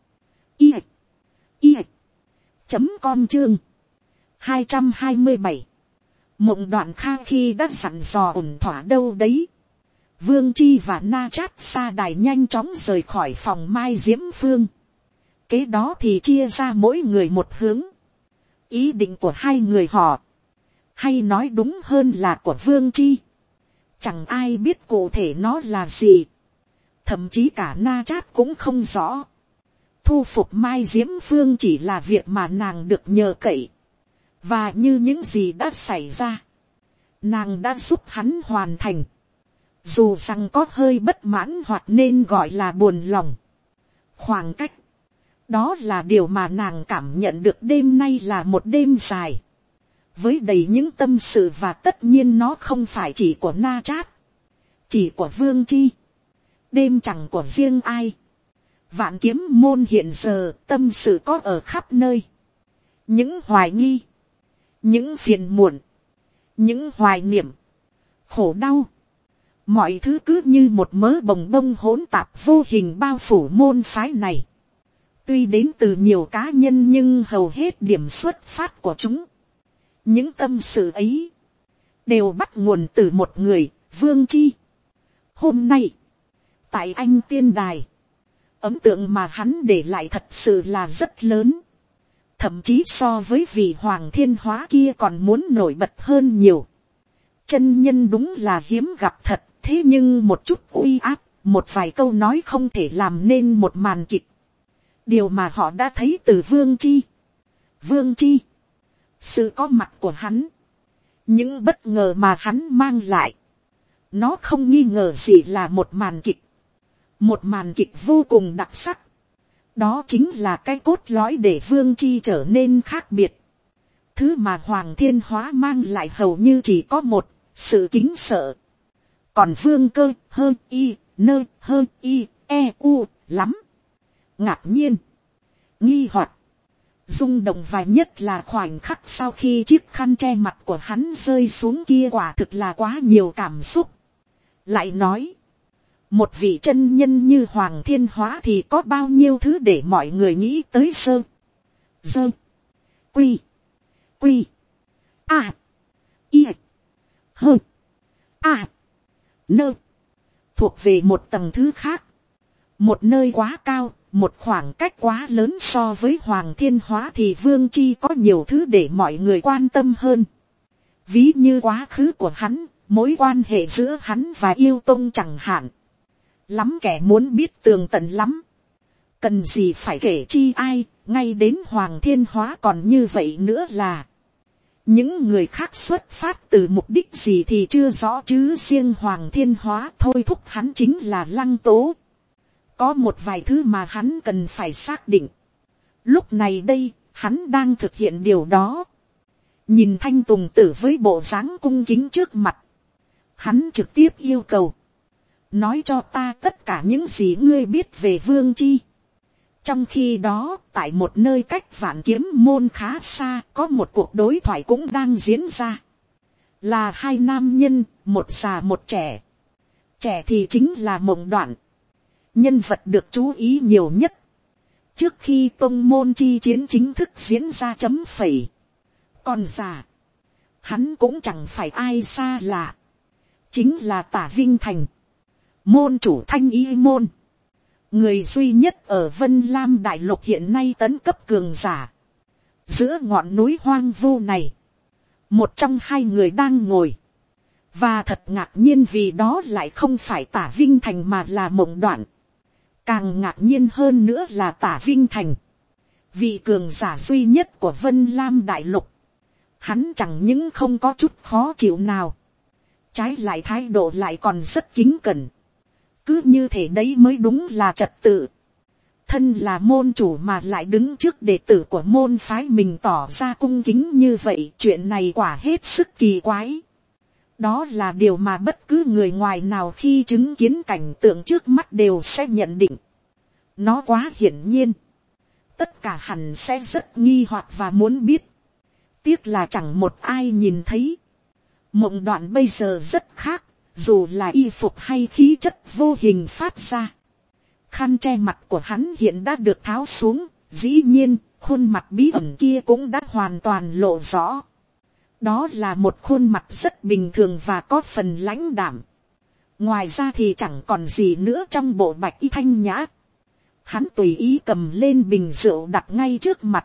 I. I. Chấm com chương. hai trăm hai mươi bảy. Mộng Đoạn Kha khi đã dặn dò ổn thỏa đâu đấy. Vương Chi và Na Chát Sa Đài nhanh chóng rời khỏi phòng Mai Diễm Phương. Kế đó thì chia ra mỗi người một hướng. Ý định của hai người họ, hay nói đúng hơn là của Vương Chi, chẳng ai biết cụ thể nó là gì. Thậm chí cả Na Chát cũng không rõ. Thu phục Mai Diễm Phương chỉ là việc mà nàng được nhờ cậy. Và như những gì đã xảy ra, nàng đã giúp hắn hoàn thành. Dù rằng có hơi bất mãn hoặc nên gọi là buồn lòng. Khoảng cách, đó là điều mà nàng cảm nhận được đêm nay là một đêm dài. Với đầy những tâm sự và tất nhiên nó không phải chỉ của Na Chát, chỉ của Vương Chi. Đêm chẳng của riêng ai. Vạn Kiếm môn hiện giờ tâm sự có ở khắp nơi. Những hoài nghi, những phiền muộn, những hoài niệm, khổ đau. Mọi thứ cứ như một mớ bồng bông hỗn tạp vô hình bao phủ môn phái này. Tuy đến từ nhiều cá nhân nhưng hầu hết điểm xuất phát của chúng, những tâm sự ấy, đều bắt nguồn từ một người, Vương Chi. Hôm nay, tại Anh Tiên Đài, ấn tượng mà hắn để lại thật sự là rất lớn. Thậm chí so với vị Hoàng Thiên Hóa kia còn muốn nổi bật hơn nhiều. Chân nhân đúng là hiếm gặp thật, thế nhưng một chút uy áp, một vài câu nói không thể làm nên một màn kịch. Điều mà họ đã thấy từ Vương Chi. Vương Chi, sự có mặt của hắn, những bất ngờ mà hắn mang lại, nó không nghi ngờ gì là một màn kịch. Một màn kịch vô cùng đặc sắc. Đó chính là cái cốt lõi để Vương Chi trở nên khác biệt. Thứ mà Hoàng Thiên Hóa mang lại hầu như chỉ có một, sự kính sợ. Còn Vương Cơ, hơn y, nơ, hơn y, e, u, lắm. Ngạc nhiên, nghi hoặc, rung động và nhất là khoảnh khắc sau khi chiếc khăn che mặt của hắn rơi xuống kia, quả thực là quá nhiều cảm xúc. Lại nói, một vị chân nhân như Hoàng Thiên Hóa thì có bao nhiêu thứ để mọi người nghĩ tới. Sơ, dơ, quy, quy, a, y, hơ, a, nơ, thuộc về một tầng thứ khác, một nơi quá cao, một khoảng cách quá lớn. So với Hoàng Thiên Hóa thì Vương Chi có nhiều thứ để mọi người quan tâm hơn. Ví như quá khứ của hắn, mối quan hệ giữa hắn và Yêu Tông chẳng hạn. Lắm kẻ muốn biết tường tận lắm. Cần gì phải kể chi ai, ngay đến Hoàng Thiên Hóa còn như vậy nữa là. Những người khác xuất phát từ mục đích gì thì chưa rõ, chứ riêng Hoàng Thiên Hóa thôi thúc hắn chính là Lăng Tố. Có một vài thứ mà hắn cần phải xác định. Lúc này đây, hắn đang thực hiện điều đó. Nhìn Thanh Tùng Tử với bộ dáng cung kính trước mặt, hắn trực tiếp yêu cầu. Nói cho ta tất cả những gì ngươi biết về Vương Chi. Trong khi đó, tại một nơi cách Vạn Kiếm môn khá xa, có một cuộc đối thoại cũng đang diễn ra. Là hai nam nhân, một già một trẻ. Trẻ thì chính là Mộng Đoạn, nhân vật được chú ý nhiều nhất. Trước khi tông môn chi chiến chính thức diễn ra chấm phẩy. Còn già, hắn cũng chẳng phải ai xa lạ, chính là Tả Vinh Thành, môn chủ Thanh Y môn, người duy nhất ở Vân Lam đại lục hiện nay tấn cấp cường giả. Giữa ngọn núi hoang vu này, một trong hai người đang ngồi, và thật ngạc nhiên vì đó lại không phải Tả Vinh Thành mà là Mộng Đoạn. Càng ngạc nhiên hơn nữa là Tả Vinh Thành, vị cường giả duy nhất của Vân Lam đại lục. Hắn chẳng những không có chút khó chịu nào, trái lại thái độ lại còn rất kính cẩn, cứ như thế đấy mới đúng là trật tự. Thân là môn chủ mà lại đứng trước đệ tử của môn phái mình tỏ ra cung kính như vậy, chuyện này quả hết sức kỳ quái. Đó là điều mà bất cứ người ngoài nào khi chứng kiến cảnh tượng trước mắt đều sẽ nhận định. Nó quá hiển nhiên. Tất cả hẳn sẽ rất nghi hoặc và muốn biết. Tiếc là chẳng một ai nhìn thấy. Mộng Đoạn bây giờ rất khác, dù là y phục hay khí chất vô hình phát ra. Khăn che mặt của hắn hiện đã được tháo xuống, dĩ nhiên, khuôn mặt bí ẩn kia cũng đã hoàn toàn lộ rõ. Đó là một khuôn mặt rất bình thường và có phần lãnh đạm. Ngoài ra thì chẳng còn gì nữa trong bộ bạch y thanh nhã. Hắn tùy ý cầm lên bình rượu đặt ngay trước mặt.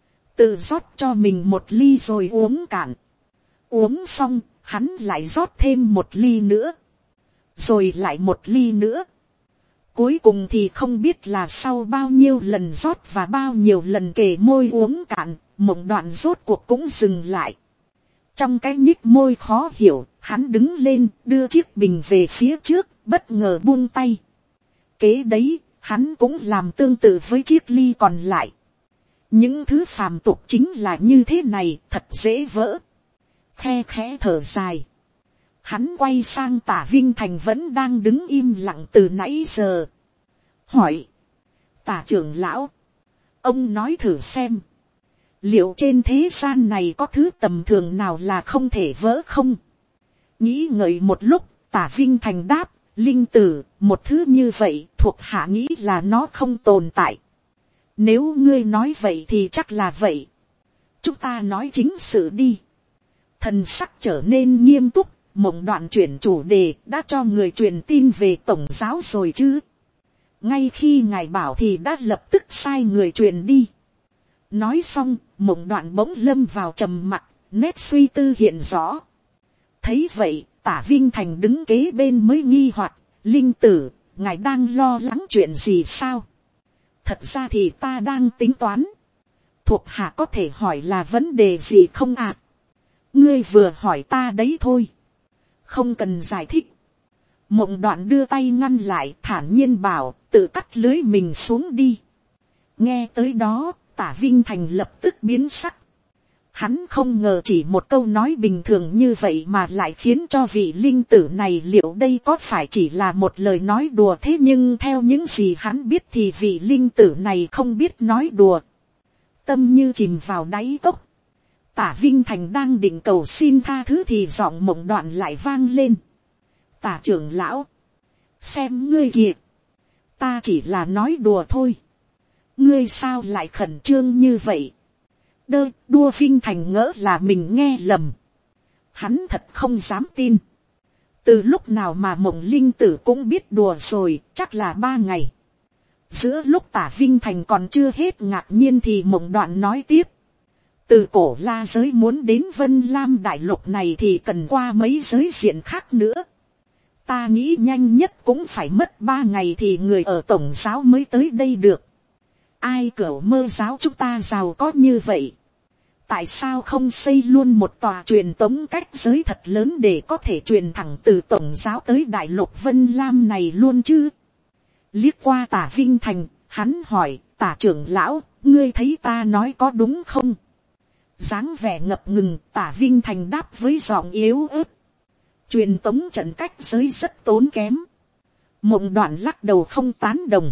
Tự rót cho mình một ly rồi uống cạn. Uống xong, hắn lại rót thêm một ly nữa. Rồi lại một ly nữa. Cuối cùng thì không biết là sau bao nhiêu lần rót và bao nhiêu lần kề môi uống cạn, Mộng Đoạn rốt cuộc cũng dừng lại. Trong cái nhích môi khó hiểu, hắn đứng lên đưa chiếc bình về phía trước, bất ngờ buông tay. Kế đấy, hắn cũng làm tương tự với chiếc ly còn lại. Những thứ phàm tục chính là như thế này, thật dễ vỡ. Khe khẽ thở dài. Hắn quay sang Tả Vinh Thành vẫn đang đứng im lặng từ nãy giờ. Hỏi. Tả trưởng lão. Ông nói thử xem. Liệu trên thế gian này có thứ tầm thường nào là không thể vỡ không? Nghĩ ngợi một lúc, Tả Vinh Thành đáp. Linh tử, một thứ như vậy thuộc hạ nghĩ là nó không tồn tại. Nếu ngươi nói vậy thì chắc là vậy. Chúng ta nói chính sự đi. Thần sắc trở nên nghiêm túc. Mộng Đoạn chuyển chủ đề, đã cho người truyền tin về tổng giáo rồi chứ? Ngay khi ngài bảo thì đã lập tức sai người truyền đi. Nói xong, Mộng Đoạn bỗng lâm vào trầm mặc, nét suy tư hiện rõ. Thấy vậy, Tả Vinh Thành đứng kế bên mới nghi hoặc. Linh tử, ngài đang lo lắng chuyện gì sao? Thật ra thì ta đang tính toán. Thuộc hạ có thể hỏi là vấn đề gì không ạ? À? Ngươi vừa hỏi ta đấy thôi. Không cần giải thích. Mộng Đoạn đưa tay ngăn lại, thản nhiên bảo, tự cắt lưới mình xuống đi. Nghe tới đó, Tả Vinh Thành lập tức biến sắc. Hắn không ngờ chỉ một câu nói bình thường như vậy mà lại khiến cho vị linh tử này liệu đây có phải chỉ là một lời nói đùa, thế nhưng theo những gì hắn biết thì vị linh tử này không biết nói đùa. Tâm như chìm vào đáy cốc. Tả Vinh Thành đang định cầu xin tha thứ thì giọng Mộng Đoạn lại vang lên. Tả trưởng lão. Xem ngươi kìa. Ta chỉ là nói đùa thôi. Ngươi sao lại khẩn trương như vậy? Đơ, đua Vinh Thành ngỡ là mình nghe lầm. Hắn thật không dám tin. Từ lúc nào mà Mộng Linh tử cũng biết đùa rồi, chắc là ba ngày. Giữa lúc Tả Vinh Thành còn chưa hết ngạc nhiên thì Mộng Đoạn nói tiếp. Từ cổ La giới muốn đến Vân Lam đại lục này thì cần qua mấy giới diện khác nữa. Ta nghĩ nhanh nhất cũng phải mất ba ngày thì người ở tổng giáo mới tới đây được. Ai cửu Mơ giáo chúng ta giàu có như vậy? Tại sao không xây luôn một tòa truyền tống cách giới thật lớn để có thể truyền thẳng từ tổng giáo tới đại lục Vân Lam này luôn chứ? Liếc qua Tả Vinh Thành, hắn hỏi, Tả trưởng lão, ngươi thấy ta nói có đúng không? Dáng vẻ ngập ngừng, Tả Vinh Thành đáp với giọng yếu ớt. Truyền tống trận cách giới rất tốn kém. Mộng Đoạn lắc đầu không tán đồng.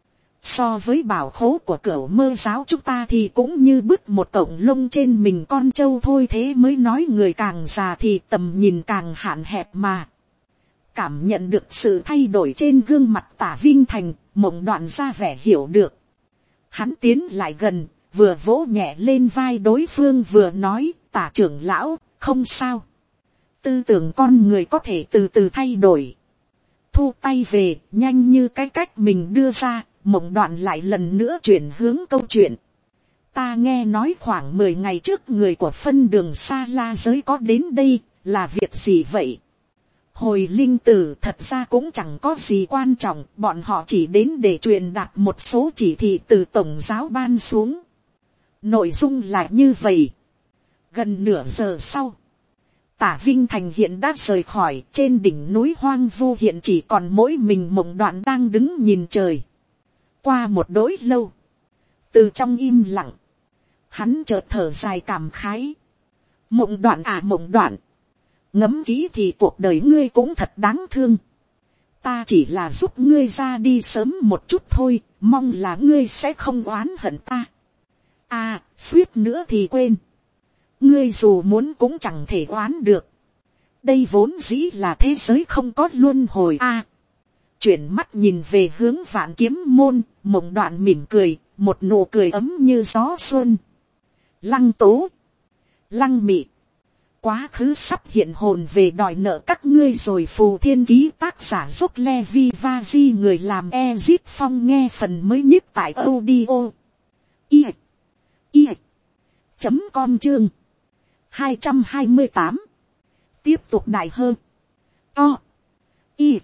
So với bảo khố của Cửu Mơ giáo chúng ta thì cũng như bứt một cọng lông trên mình con trâu thôi, thế mới nói người càng già thì tầm nhìn càng hạn hẹp mà. Cảm nhận được sự thay đổi trên gương mặt Tả Vinh Thành, Mộng Đoạn ra vẻ hiểu được. Hắn tiến lại gần, vừa vỗ nhẹ lên vai đối phương vừa nói, Tả trưởng lão, không sao. Tư tưởng con người có thể từ từ thay đổi. Thu tay về, nhanh như cái cách mình đưa ra. Mộng Đoạn lại lần nữa chuyển hướng câu chuyện. Ta nghe nói khoảng mười ngày trước người của phân đường Sa La giới có đến đây, là việc gì vậy? Hồi linh tử thật ra cũng chẳng có gì quan trọng, bọn họ chỉ đến để truyền đạt một số chỉ thị từ tổng giáo ban xuống. Nội dung là như vậy. Gần nửa giờ sau, Tả Vinh Thành hiện đã rời khỏi, trên đỉnh núi hoang vu hiện chỉ còn mỗi mình Mộng Đoạn đang đứng nhìn trời. Qua một đỗi lâu, từ trong im lặng, hắn chợt thở dài cảm khái. Mộng Đoạn à Mộng Đoạn, ngẫm kỹ thì cuộc đời ngươi cũng thật đáng thương. Ta chỉ là giúp ngươi ra đi sớm một chút thôi, mong là ngươi sẽ không oán hận ta. À, suýt nữa thì quên. Ngươi dù muốn cũng chẳng thể oán được. Đây vốn dĩ là thế giới không có luân hồi a. À, chuyển mắt nhìn về hướng Vạn Kiếm Môn, Mộng Đoạn mỉm cười, một nụ cười ấm như gió xuân. Lăng Tố, Lăng Mị, quá khứ sắp hiện hồn về đòi nợ các ngươi rồi. Phù Thiên Ký, tác giả Dốc Levi Vaji, người làm Ezit Phong, nghe phần mới nhất tại audio i i chấm com chương hai trăm hai mươi tám. Tiếp tục đại hơn. O i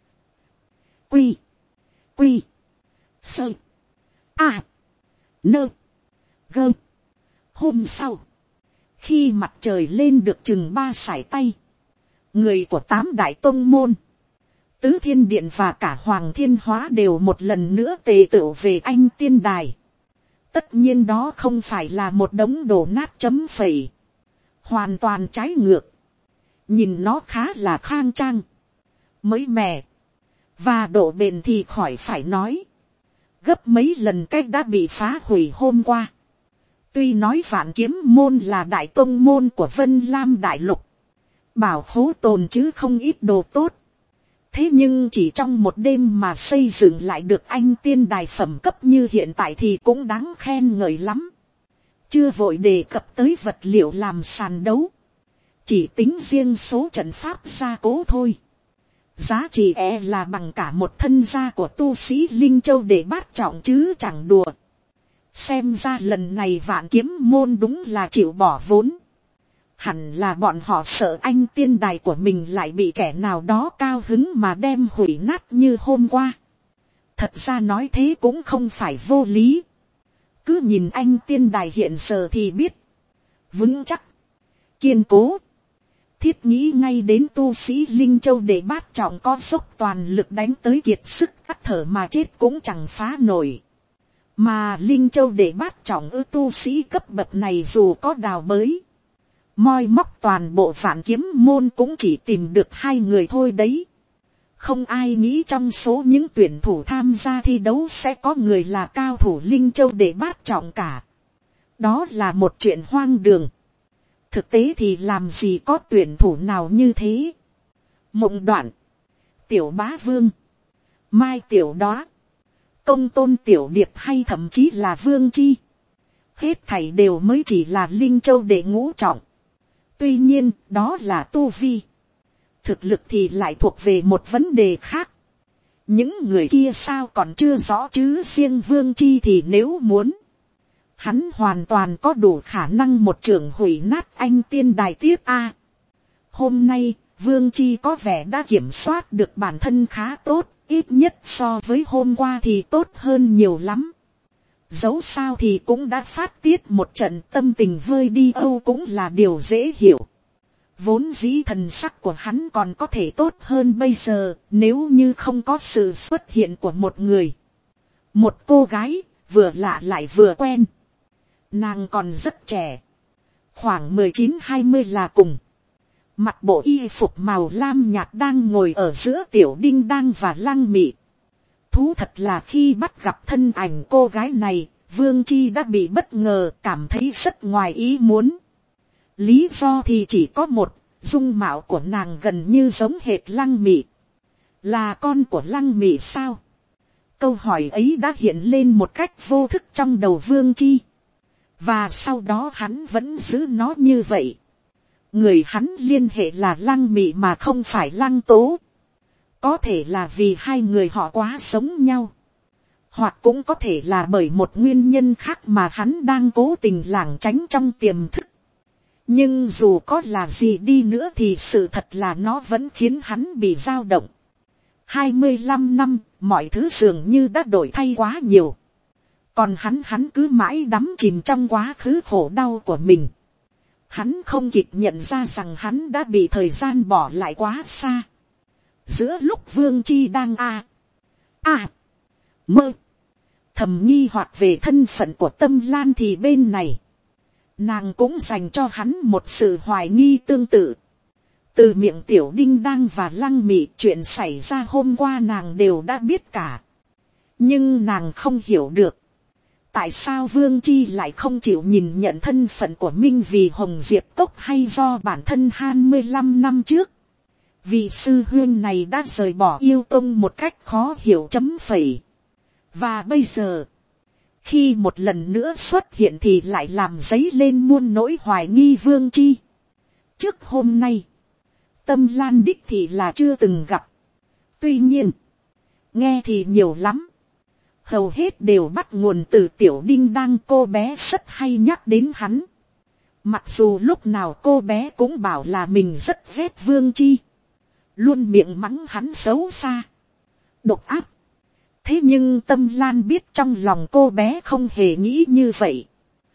quy quy sơ a nơ gơ. Hôm sau, khi mặt trời lên được chừng ba sải tay, người của tám đại tông môn, Tứ Thiên Điện và cả Hoàng Thiên Hóa đều một lần nữa tề tựu về Anh Tiên Đài. Tất nhiên đó không phải là một đống đổ nát chấm phẩy, hoàn toàn trái ngược. Nhìn nó khá là khang trang, mới mẻ, và độ bền thì khỏi phải nói, gấp mấy lần cách đã bị phá hủy hôm qua. Tuy nói Vạn Kiếm Môn là đại tông môn của Vân Lam Đại Lục, bảo khố tồn chứ không ít đồ tốt, thế nhưng chỉ trong một đêm mà xây dựng lại được Anh Tiên Đài phẩm cấp như hiện tại thì cũng đáng khen ngợi lắm. Chưa vội đề cập tới vật liệu làm sàn đấu, chỉ tính riêng số trận pháp gia cố thôi, giá trị e là bằng cả một thân gia của tu sĩ Linh Châu để bát trọng chứ chẳng đùa. Xem ra lần này Vạn Kiếm Môn đúng là chịu bỏ vốn. Hẳn là bọn họ sợ Anh Tiên Đài của mình lại bị kẻ nào đó cao hứng mà đem hủy nát như hôm qua. Thật ra nói thế cũng không phải vô lý. Cứ nhìn Anh Tiên Đài hiện giờ thì biết. Vững chắc, kiên cố. Thiết nghĩ ngay đến tu sĩ Linh Châu để bát trọng có dốc toàn lực đánh tới kiệt sức tắt thở mà chết cũng chẳng phá nổi. Mà Linh Châu để bát trọng ư tu sĩ cấp bậc này dù có đào bới, moi móc toàn bộ Vạn Kiếm Môn cũng chỉ tìm được hai người thôi đấy. Không ai nghĩ trong số những tuyển thủ tham gia thi đấu sẽ có người là cao thủ Linh Châu để bát trọng cả. Đó là một chuyện hoang đường. Thực tế thì làm gì có tuyển thủ nào như thế. Mộng Đoạn, Tiểu Bá Vương, Mai Tiểu Đóa, Công Tôn Tiểu Điệp hay thậm chí là Vương Chi, hết thảy đều mới chỉ là Linh Châu đệ ngũ trọng. Tuy nhiên đó là tu vi, thực lực thì lại thuộc về một vấn đề khác. Những người kia sao còn chưa rõ chứ. Riêng Vương Chi thì nếu muốn, hắn hoàn toàn có đủ khả năng một trường hủy nát Anh Tiên Đài tiếp a. Hôm nay Vương Chi có vẻ đã kiểm soát được bản thân khá tốt, ít nhất so với hôm qua thì tốt hơn nhiều lắm. Dẫu sao thì cũng đã phát tiết một trận, tâm tình vơi đi âu cũng là điều dễ hiểu. Vốn dĩ thần sắc của hắn còn có thể tốt hơn bây giờ, nếu như không có sự xuất hiện của một người. Một cô gái, vừa lạ lại vừa quen. Nàng còn rất trẻ, khoảng mười chín hai mươi là cùng. Mặc bộ y phục màu lam nhạt đang ngồi ở giữa Tiểu Đinh Đang và Lăng Mị. Thú thật là khi bắt gặp thân ảnh cô gái này, Vương Chi đã bị bất ngờ, cảm thấy rất ngoài ý muốn. Lý do thì chỉ có một, dung mạo của nàng gần như giống hệt Lăng Mị. Là con của Lăng Mị sao? Câu hỏi ấy đã hiện lên một cách vô thức trong đầu Vương Chi. Và sau đó hắn vẫn giữ nó như vậy. Người hắn liên hệ là Lăng Mị mà không phải Lăng Tố. Có thể là vì hai người họ quá giống nhau. Hoặc cũng có thể là bởi một nguyên nhân khác mà hắn đang cố tình lảng tránh trong tiềm thức. Nhưng dù có là gì đi nữa thì sự thật là nó vẫn khiến hắn bị dao động. hai mươi lăm năm, mọi thứ dường như đã đổi thay quá nhiều. Còn hắn hắn cứ mãi đắm chìm trong quá khứ khổ đau của mình. Hắn không kịp nhận ra rằng hắn đã bị thời gian bỏ lại quá xa. Giữa lúc Vương Chi đang a a mơ thầm nghi hoặc về thân phận của Tâm Lan thì bên này nàng cũng dành cho hắn một sự hoài nghi tương tự. Từ miệng Tiểu Đinh Đang và Lăng Mị, chuyện xảy ra hôm qua nàng đều đã biết cả. Nhưng nàng không hiểu được tại sao Vương Chi lại không chịu nhìn nhận thân phận của Minh vì Hồng Diệp Cốc, hay do bản thân hai mươi lăm năm trước vị sư huyên này đã rời bỏ yêu tông một cách khó hiểu chấm phẩy. Và bây giờ khi một lần nữa xuất hiện thì lại làm dấy lên muôn nỗi hoài nghi Vương Chi. Trước hôm nay Tâm Lan đích thì là chưa từng gặp. Tuy nhiên nghe thì nhiều lắm. Hầu hết đều bắt nguồn từ Tiểu Đinh Đang, cô bé rất hay nhắc đến hắn. Mặc dù lúc nào cô bé cũng bảo là mình rất ghét Vương Chi, luôn miệng mắng hắn xấu xa, độc ác. Thế nhưng Tâm Lan biết trong lòng cô bé không hề nghĩ như vậy.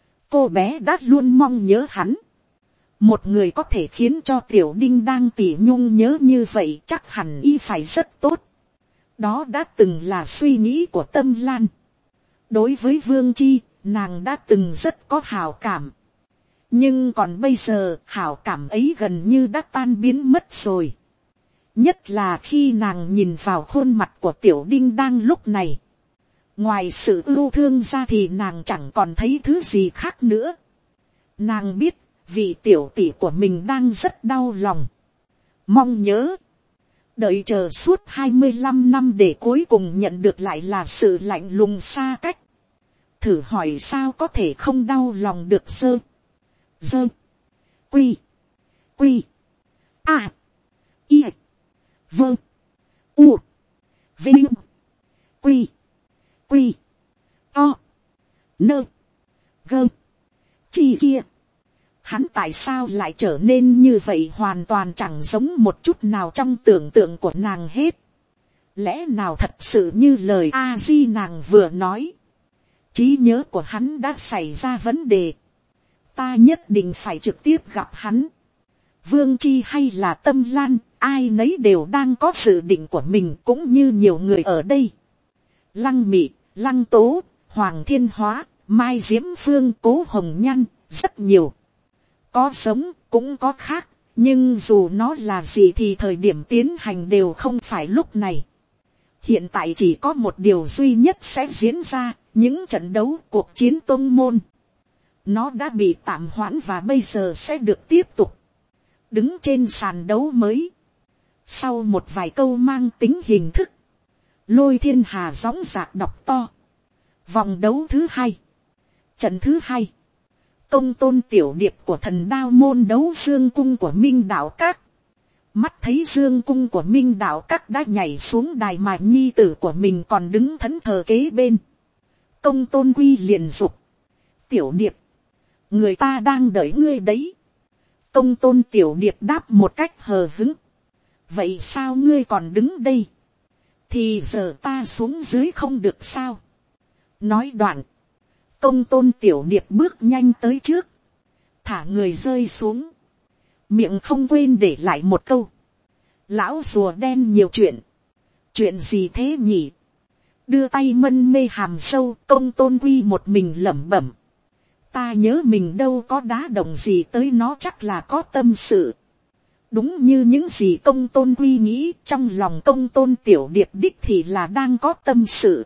Cô bé đã luôn mong nhớ hắn. Một người có thể khiến cho Tiểu Đinh Đang tỉ nhung nhớ như vậy chắc hẳn y phải rất tốt. Đó đã từng là suy nghĩ của Tâm Lan. Đối với Vương Chi, nàng đã từng rất có hảo cảm. Nhưng còn bây giờ, hảo cảm ấy gần như đã tan biến mất rồi. Nhất là khi nàng nhìn vào khuôn mặt của Tiểu Đinh Đang lúc này. Ngoài sự ưu thương ra thì nàng chẳng còn thấy thứ gì khác nữa. Nàng biết, vị tiểu tỷ của mình đang rất đau lòng, mong nhớ. Đợi chờ suốt hai mươi lăm năm để cuối cùng nhận được lại là sự lạnh lùng xa cách. Thử hỏi sao có thể không đau lòng được. Sơ dơ quy quy a i vơ u vinh quy quy to nơ gơ chi kia. Hắn tại sao lại trở nên như vậy, hoàn toàn chẳng giống một chút nào trong tưởng tượng của nàng hết. Lẽ nào thật sự như lời a di nàng vừa nói, trí nhớ của hắn đã xảy ra vấn đề. Ta nhất định phải trực tiếp gặp hắn. Vương Chi hay là Tâm Lan, ai nấy đều đang có dự định của mình, cũng như nhiều người ở đây. Lăng Mị, Lăng Tố, Hoàng Thiên Hóa, Mai Diễm Phương, Cố Hồng Nhan, rất nhiều. Có sống cũng có khác, nhưng dù nó là gì thì thời điểm tiến hành đều không phải lúc này. Hiện tại chỉ có một điều duy nhất sẽ diễn ra, những trận đấu cuộc chiến tông môn. Nó đã bị tạm hoãn và bây giờ sẽ được tiếp tục. Đứng trên sàn đấu mới. Sau một vài câu mang tính hình thức, Lôi Thiên Hà dõng dạc đọc to. Vòng đấu thứ hai. Trận thứ hai. Công tôn tiểu điệp của Thần Đao môn đấu Dương cung của Minh Đạo Các. Mắt thấy Dương cung của Minh Đạo Các đã nhảy xuống đài mà nhi tử của mình còn đứng thẫn thờ kế bên. Công tôn Quy liền dục. Tiểu điệp, người ta đang đợi ngươi đấy. Công tôn tiểu điệp đáp một cách hờ hững. Vậy sao ngươi còn đứng đây? Thì giờ ta xuống dưới không được sao? Nói đoạn, công tôn tiểu điệp bước nhanh tới trước, thả người rơi xuống, miệng không quên để lại một câu. Lão rùa đen nhiều chuyện. Chuyện gì thế nhỉ? Đưa tay mân mê hàm sâu, công tôn Quy một mình lẩm bẩm. Ta nhớ mình đâu có đá động gì tới nó, chắc là có tâm sự. Đúng như những gì công tôn Quy nghĩ, trong lòng công tôn tiểu điệp đích thì là đang có tâm sự.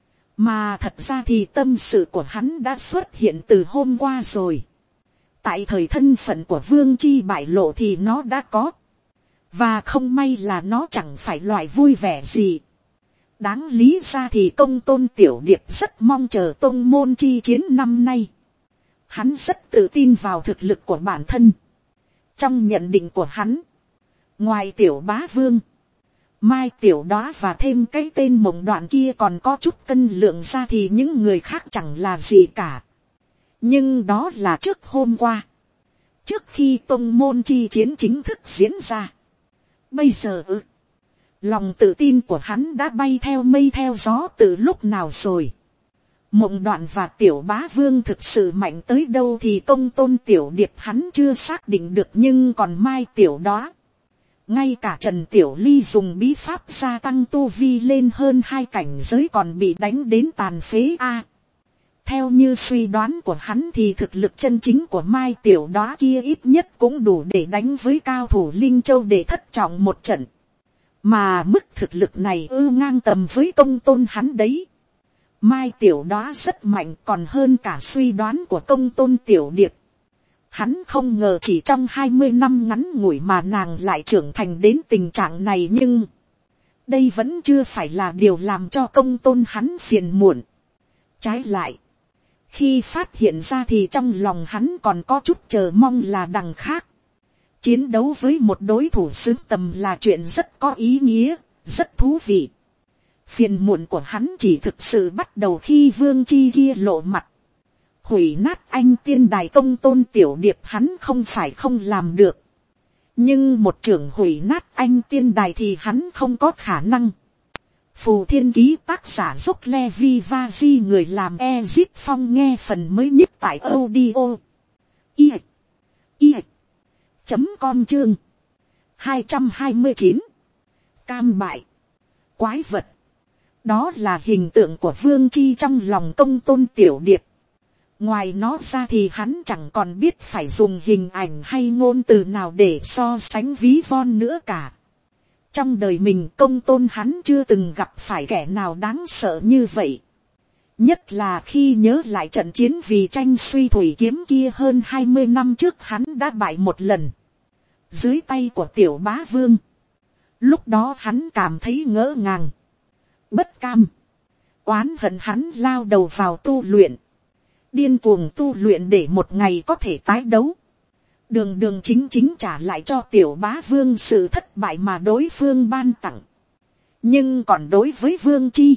Mà thật ra thì tâm sự của hắn đã xuất hiện từ hôm qua rồi. Tại thời thân phận của Vương Chi bại lộ thì nó đã có. Và không may là nó chẳng phải loại vui vẻ gì. Đáng lý ra thì công tôn tiểu điệp rất mong chờ tông môn chi chiến năm nay. Hắn rất tự tin vào thực lực của bản thân. Trong nhận định của hắn, ngoài tiểu bá vương, Mai Tiểu Đóa và thêm cái tên mộng đoạn kia còn có chút cân lượng ra thì những người khác chẳng là gì cả. Nhưng đó là trước hôm qua. Trước khi tông môn chi chiến chính thức diễn ra. Bây giờ ư. Lòng tự tin của hắn đã bay theo mây theo gió từ lúc nào rồi. Mộng Đoạn và Tiểu Bá Vương thực sự mạnh tới đâu thì Công Tôn Tiểu Điệp hắn chưa xác định được, nhưng còn Mai Tiểu Đóa, ngay cả Trần Tiểu Ly dùng bí pháp gia tăng tu vi lên hơn hai cảnh giới còn bị đánh đến tàn phế a. Theo như suy đoán của hắn thì thực lực chân chính của Mai Tiểu Đóa kia ít nhất cũng đủ để đánh với cao thủ Linh Châu để thất trọng một trận. Mà mức thực lực này ư ngang tầm với Công Tôn hắn đấy. Mai Tiểu Đóa rất mạnh, còn hơn cả suy đoán của Công Tôn Tiểu Điệp. Hắn không ngờ chỉ trong hai mươi năm ngắn ngủi mà nàng lại trưởng thành đến tình trạng này, nhưng đây vẫn chưa phải là điều làm cho Công Tôn hắn phiền muộn. Trái lại, khi phát hiện ra thì trong lòng hắn còn có chút chờ mong là đằng khác. Chiến đấu với một đối thủ xứng tầm là chuyện rất có ý nghĩa, rất thú vị. Phiền muộn của hắn chỉ thực sự bắt đầu khi Vương Chi kia lộ mặt. Hủy nát anh tiên đài Công Tôn Tiểu Điệp hắn không phải không làm được. Nhưng một trưởng hủy nát anh tiên đài thì hắn không có khả năng. Phù Thiên Ký tác giả Dốc Levi Vazi người làm Ezip Phong nghe phần mới nhất tại audio. I. I. Chấm com chương. hai trăm hai mươi chín. Cam bại. Quái vật. Đó là hình tượng của Vương Chi trong lòng Công Tôn Tiểu Điệp. Ngoài nó ra thì hắn chẳng còn biết phải dùng hình ảnh hay ngôn từ nào để so sánh ví von nữa cả. Trong đời mình Công Tôn hắn chưa từng gặp phải kẻ nào đáng sợ như vậy. Nhất là khi nhớ lại trận chiến vì tranh suy thủy kiếm kia hơn hai mươi năm trước hắn đã bại một lần. Dưới tay của Tiểu Bá Vương. Lúc đó hắn cảm thấy ngỡ ngàng. Bất cam. Oán hận hắn lao đầu vào tu luyện. Điên cuồng tu luyện để một ngày có thể tái đấu. Đường đường chính chính trả lại cho Tiểu Bá Vương sự thất bại mà đối phương ban tặng. Nhưng còn đối với Vương Chi,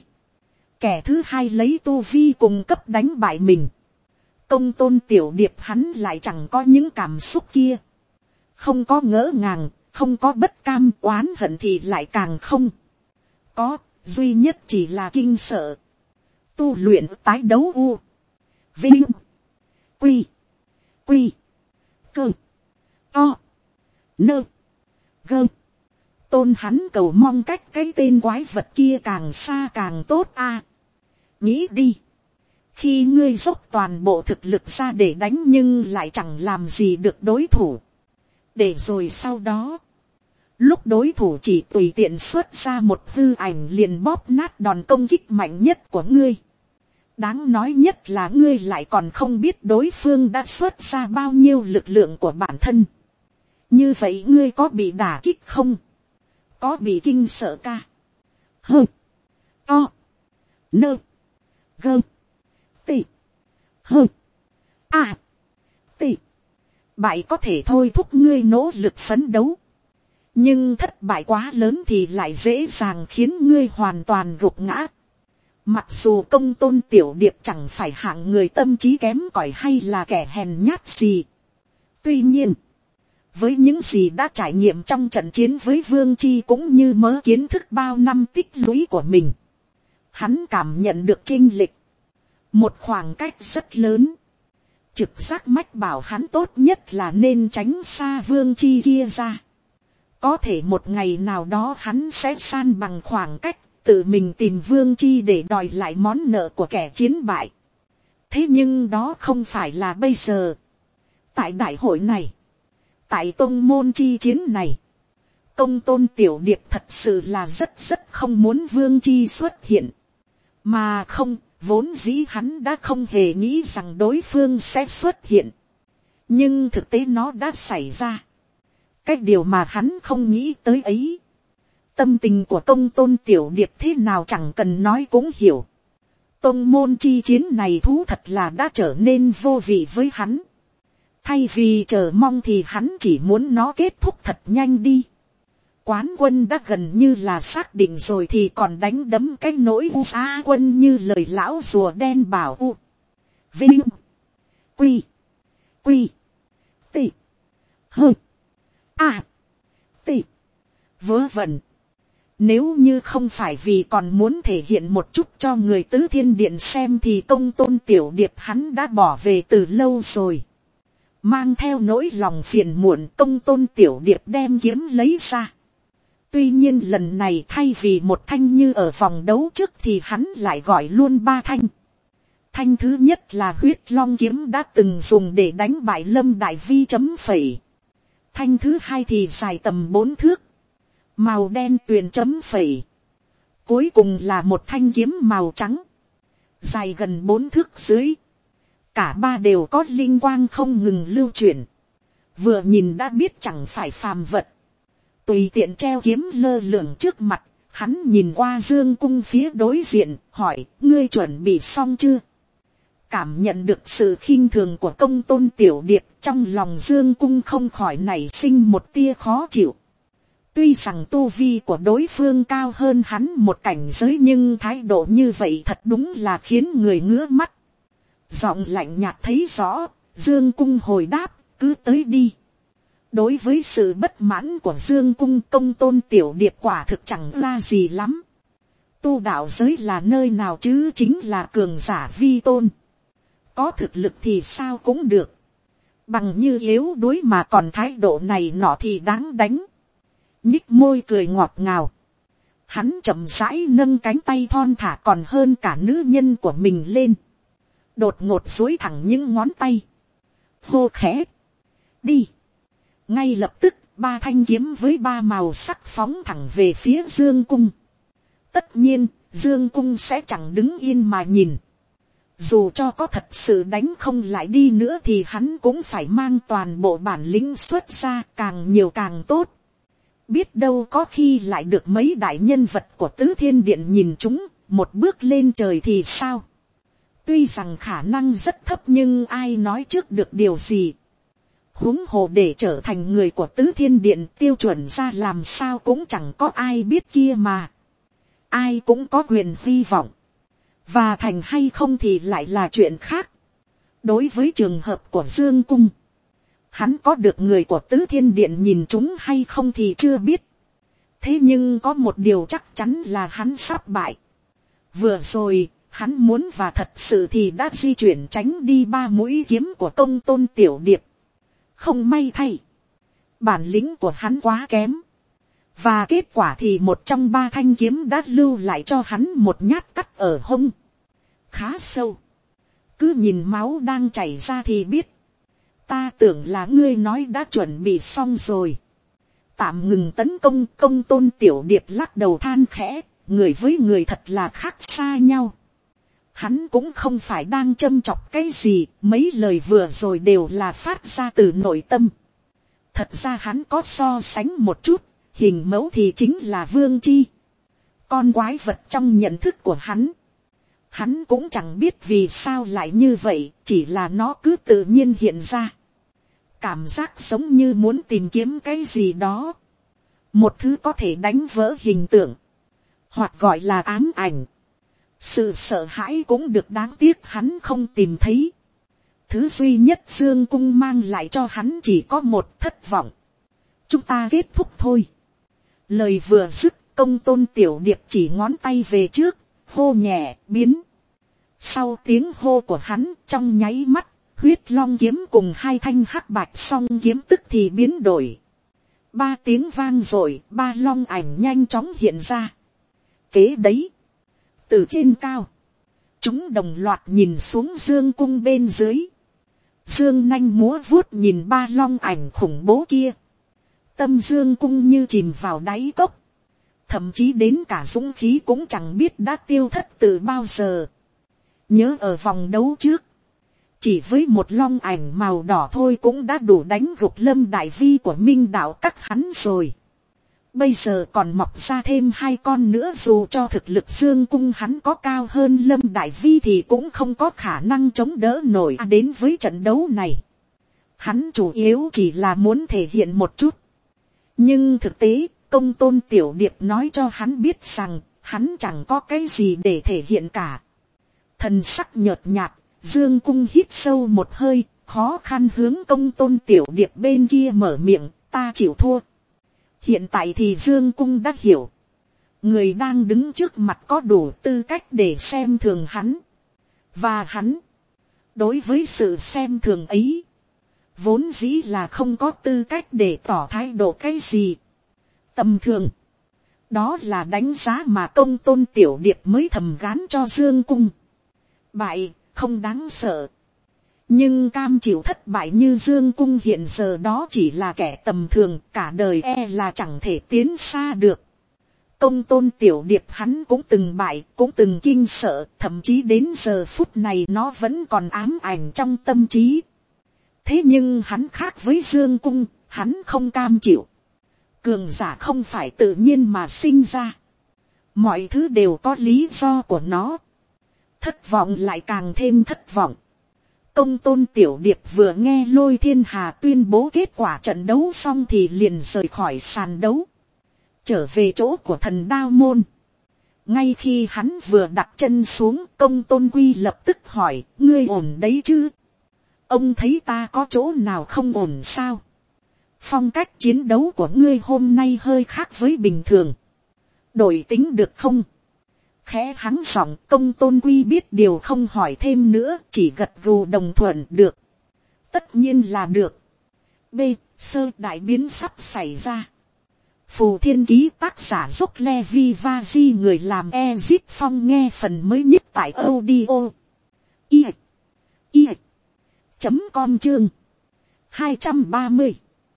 kẻ thứ hai lấy tu vi cùng cấp đánh bại mình, Công Tôn Tiểu Điệp hắn lại chẳng có những cảm xúc kia. Không có ngỡ ngàng, không có bất cam, oán hận thì lại càng không có, duy nhất chỉ là kinh sợ. Tu luyện tái đấu u Vinh Quy Quy Cơ O Nơ Gơ. Tôn hắn cầu mong cách cái tên quái vật kia càng xa càng tốt a. Nghĩ đi, khi ngươi dốc toàn bộ thực lực ra để đánh nhưng lại chẳng làm gì được đối thủ. Để rồi sau đó, lúc đối thủ chỉ tùy tiện xuất ra một hư ảnh liền bóp nát đòn công kích mạnh nhất của ngươi. Đáng nói nhất là ngươi lại còn không biết đối phương đã xuất ra bao nhiêu lực lượng của bản thân. Như vậy ngươi có bị đả kích không? Có bị kinh sợ ca? Hơ. To. Nơ. Gơ. Tị. Hơ. À. Tị. Bại có thể thôi thúc ngươi nỗ lực phấn đấu. Nhưng thất bại quá lớn thì lại dễ dàng khiến ngươi hoàn toàn gục ngã. Mặc dù Công Tôn Tiểu Điệp chẳng phải hạng người tâm trí kém cỏi hay là kẻ hèn nhát gì. Tuy nhiên, với những gì đã trải nghiệm trong trận chiến với Vương Chi cũng như mớ kiến thức bao năm tích lũy của mình, hắn cảm nhận được chênh lệch. Một khoảng cách rất lớn. Trực giác mách bảo hắn tốt nhất là nên tránh xa Vương Chi kia ra. Có thể một ngày nào đó hắn sẽ san bằng khoảng cách, tự mình tìm Vương Chi để đòi lại món nợ của kẻ chiến bại. Thế nhưng đó không phải là bây giờ. Tại đại hội này, tại tông môn chi chiến này, Công Tôn Tiểu Điệp thật sự là rất rất không muốn Vương Chi xuất hiện. Mà không, vốn dĩ hắn đã không hề nghĩ rằng đối phương sẽ xuất hiện. Nhưng thực tế nó đã xảy ra. Cái điều mà hắn không nghĩ tới ấy. Tâm tình của Công Tôn Tiểu Điệp thế nào chẳng cần nói cũng hiểu. Tông môn chi chiến này thú thật là đã trở nên vô vị với hắn. Thay vì chờ mong thì hắn chỉ muốn nó kết thúc thật nhanh đi. Quán quân đã gần như là xác định rồi thì còn đánh đấm cái nỗi u á quân như lời lão rùa đen bảo u. Vinh. Quy. Quy. Tị. Hơ. À. Tị. Vớ vẩn. Nếu như không phải vì còn muốn thể hiện một chút cho người tứ thiên điện xem thì Công Tôn Tiểu Điệp hắn đã bỏ về từ lâu rồi. Mang theo nỗi lòng phiền muộn, Công Tôn Tiểu Điệp đem kiếm lấy ra. Tuy nhiên lần này thay vì một thanh như ở vòng đấu trước thì hắn lại gọi luôn ba thanh. Thanh thứ nhất là huyết long kiếm đã từng dùng để đánh bại Lâm Đại Vi chấm phẩy. Thanh thứ hai thì dài tầm bốn thước, màu đen tuyền chấm phẩy. Cuối cùng là một thanh kiếm màu trắng, dài gần bốn thước dưới. Cả ba đều có linh quang không ngừng lưu chuyển. Vừa nhìn đã biết chẳng phải phàm vật. Tùy tiện treo kiếm lơ lửng trước mặt, hắn nhìn qua Dương Cung phía đối diện, hỏi, ngươi chuẩn bị xong chưa? Cảm nhận được sự khinh thường của Công Tôn Tiểu Điệp, trong lòng Dương Cung không khỏi nảy sinh một tia khó chịu. Tuy rằng tu vi của đối phương cao hơn hắn một cảnh giới, nhưng thái độ như vậy thật đúng là khiến người ngứa mắt. Giọng lạnh nhạt thấy rõ, Dương Cung hồi đáp, cứ tới đi. Đối với sự bất mãn của Dương Cung, Công Tôn Tiểu Điệp quả thực chẳng la gì lắm. Tu đạo giới là nơi nào chứ, chính là cường giả vi tôn. Có thực lực thì sao cũng được. Bằng như yếu đuối mà còn thái độ này nọ thì đáng đánh. Nhích môi cười ngọt ngào. Hắn chậm rãi nâng cánh tay thon thả còn hơn cả nữ nhân của mình lên. Đột ngột duỗi thẳng những ngón tay. Hô khẽ. Đi. Ngay lập tức, ba thanh kiếm với ba màu sắc phóng thẳng về phía Dương Cung. Tất nhiên, Dương Cung sẽ chẳng đứng yên mà nhìn. Dù cho có thật sự đánh không lại đi nữa thì hắn cũng phải mang toàn bộ bản lĩnh xuất ra, càng nhiều càng tốt. Biết đâu có khi lại được mấy đại nhân vật của Tứ Thiên Điện nhìn chúng, một bước lên trời thì sao? Tuy rằng khả năng rất thấp nhưng ai nói trước được điều gì. Huống hồ để trở thành người của Tứ Thiên Điện, tiêu chuẩn ra làm sao cũng chẳng có ai biết kia mà. Ai cũng có quyền hy vọng. Và thành hay không thì lại là chuyện khác. Đối với trường hợp của Dương Cung, hắn có được người của Tứ Thiên Điện nhìn chúng hay không thì chưa biết. Thế nhưng có một điều chắc chắn là hắn sắp bại. Vừa rồi, hắn muốn và thật sự thì đã di chuyển tránh đi ba mũi kiếm của Công Tôn Tiểu Điệp. Không may thay, bản lĩnh của hắn quá kém. Và kết quả thì một trong ba thanh kiếm đã lưu lại cho hắn một nhát cắt ở hông. Khá sâu. Cứ nhìn máu đang chảy ra thì biết. Ta tưởng là ngươi nói đã chuẩn bị xong rồi. Tạm ngừng tấn công. Công Tôn Tiểu Điệp lắc đầu than khẽ. Người với người thật là khác xa nhau. Hắn cũng không phải đang châm chọc cái gì. Mấy lời vừa rồi đều là phát ra từ nội tâm. Thật ra hắn có so sánh một chút. Hình mẫu thì chính là Vương Chi. Con quái vật trong nhận thức của hắn. Hắn cũng chẳng biết vì sao lại như vậy. Chỉ là nó cứ tự nhiên hiện ra. Cảm giác giống như muốn tìm kiếm cái gì đó. Một thứ có thể đánh vỡ hình tượng. Hoặc gọi là ám ảnh. Sự sợ hãi cũng được, đáng tiếc hắn không tìm thấy. Thứ duy nhất Dương Cung mang lại cho hắn chỉ có một thất vọng. Chúng ta kết thúc thôi. Lời vừa dứt, Công Tôn Tiểu Điệp chỉ ngón tay về trước, hô nhẹ, biến. Sau tiếng hô của hắn, trong nháy mắt, huyết long kiếm cùng hai thanh hắc bạch song kiếm tức thì biến đổi. Ba tiếng vang rồi, ba long ảnh nhanh chóng hiện ra. Kế đấy, từ trên cao, chúng đồng loạt nhìn xuống Dương Cung bên dưới. Dương nanh múa vuốt nhìn ba long ảnh khủng bố kia. Tâm Dương Cung như chìm vào đáy cốc. Thậm chí đến cả dũng khí cũng chẳng biết đã tiêu thất từ bao giờ. Nhớ ở vòng đấu trước, chỉ với một long ảnh màu đỏ thôi cũng đã đủ đánh gục Lâm Đại Vi của Minh Đạo các hắn rồi. Bây giờ còn mọc ra thêm hai con nữa, dù cho thực lực Dương Cung hắn có cao hơn Lâm Đại Vi thì cũng không có khả năng chống đỡ nổi. À, đến với trận đấu này, hắn chủ yếu chỉ là muốn thể hiện một chút. Nhưng thực tế, Công Tôn Tiểu Điệp nói cho hắn biết rằng, hắn chẳng có cái gì để thể hiện cả. Thần sắc nhợt nhạt, Dương Cung hít sâu một hơi, khó khăn hướng Công Tôn Tiểu Điệp bên kia mở miệng, ta chịu thua. Hiện tại thì Dương Cung đã hiểu. người đang đứng trước mặt có đủ tư cách để xem thường hắn, và hắn, đối với sự xem thường ấy, vốn dĩ là không có tư cách để tỏ thái độ cái gì. Tầm thường, đó là đánh giá mà Công Tôn Tiểu Điệp mới thầm gán cho Dương Cung. Bại, không đáng sợ. Nhưng cam chịu thất bại như Dương Cung hiện giờ đó chỉ là kẻ tầm thường, cả đời e là chẳng thể tiến xa được. Công Tôn Tiểu Điệp hắn cũng từng bại, cũng từng kinh sợ, thậm chí đến giờ phút này nó vẫn còn ám ảnh trong tâm trí. Thế nhưng hắn khác với Dương Cung, hắn không cam chịu. Cường giả không phải tự nhiên mà sinh ra. Mọi thứ đều có lý do của nó. Thất vọng lại càng thêm thất vọng. Công Tôn Tiểu Điệp vừa nghe Lôi Thiên Hà tuyên bố kết quả trận đấu xong thì liền rời khỏi sàn đấu, trở về chỗ của Thần Đao Môn. Ngay khi hắn vừa đặt chân xuống, Công Tôn Quy lập tức hỏi, ngươi ổn đấy chứ? Ông thấy ta có chỗ nào không ổn sao? Phong cách chiến đấu của ngươi hôm nay hơi khác với bình thường. Đổi tính được không? Khẽ hắng giọng, Công Tôn Quy biết điều không hỏi thêm nữa, chỉ gật gù đồng thuận được. Tất nhiên là được. B. Sơ đại biến sắp xảy ra. Phù Thiên Ký tác giả Dốc Levi Vaji người làm Ezip Phong nghe phần mới nhất tại audio. I. I. Chấm com chương. hai trăm ba mươi.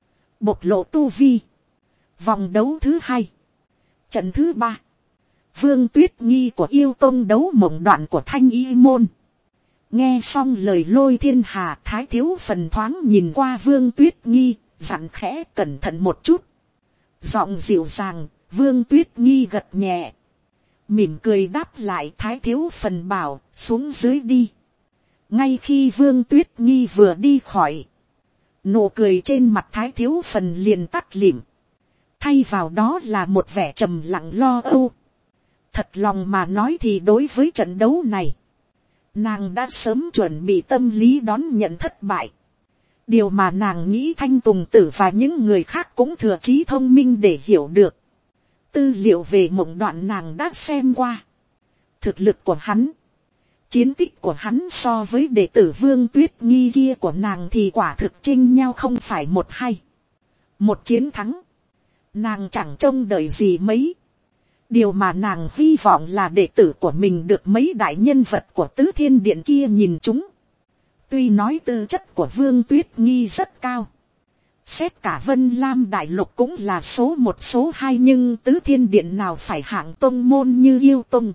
Bộc lộ tu vi. Vòng đấu thứ hai. Trận thứ ba. Vương Tuyết Nghi của Yêu Tông đấu mộng đoạn của Thanh Y Môn. Nghe xong lời Lôi Thiên Hà, Thái Thiếu Phần thoáng nhìn qua Vương Tuyết Nghi, dặn khẽ cẩn thận một chút. Giọng dịu dàng, Vương Tuyết Nghi gật nhẹ. Mỉm cười đáp lại. Thái Thiếu Phần bảo, xuống dưới đi. Ngay khi Vương Tuyết Nghi vừa đi khỏi, nụ cười trên mặt Thái Thiếu Phần liền tắt lịm. Thay vào đó là một vẻ trầm lặng lo âu. Thật lòng mà nói thì đối với trận đấu này, nàng đã sớm chuẩn bị tâm lý đón nhận thất bại. Điều mà nàng nghĩ Thanh Tùng Tử và những người khác cũng thừa trí thông minh để hiểu được. Tư liệu về mộng đoạn nàng đã xem qua. Thực lực của hắn, chiến tích của hắn so với đệ tử Vương Tuyết Nghi kia của nàng thì quả thực chênh nhau không phải một hay. Một chiến thắng, nàng chẳng trông đợi gì mấy. Điều mà nàng hy vọng là đệ tử của mình được mấy đại nhân vật của Tứ Thiên Điện kia nhìn chúng. Tuy nói tư chất của Vương Tuyết Nghi rất cao, xét cả Vân Lam Đại Lục cũng là số một số hai, nhưng Tứ Thiên Điện nào phải hạng tông môn như Yêu Tông,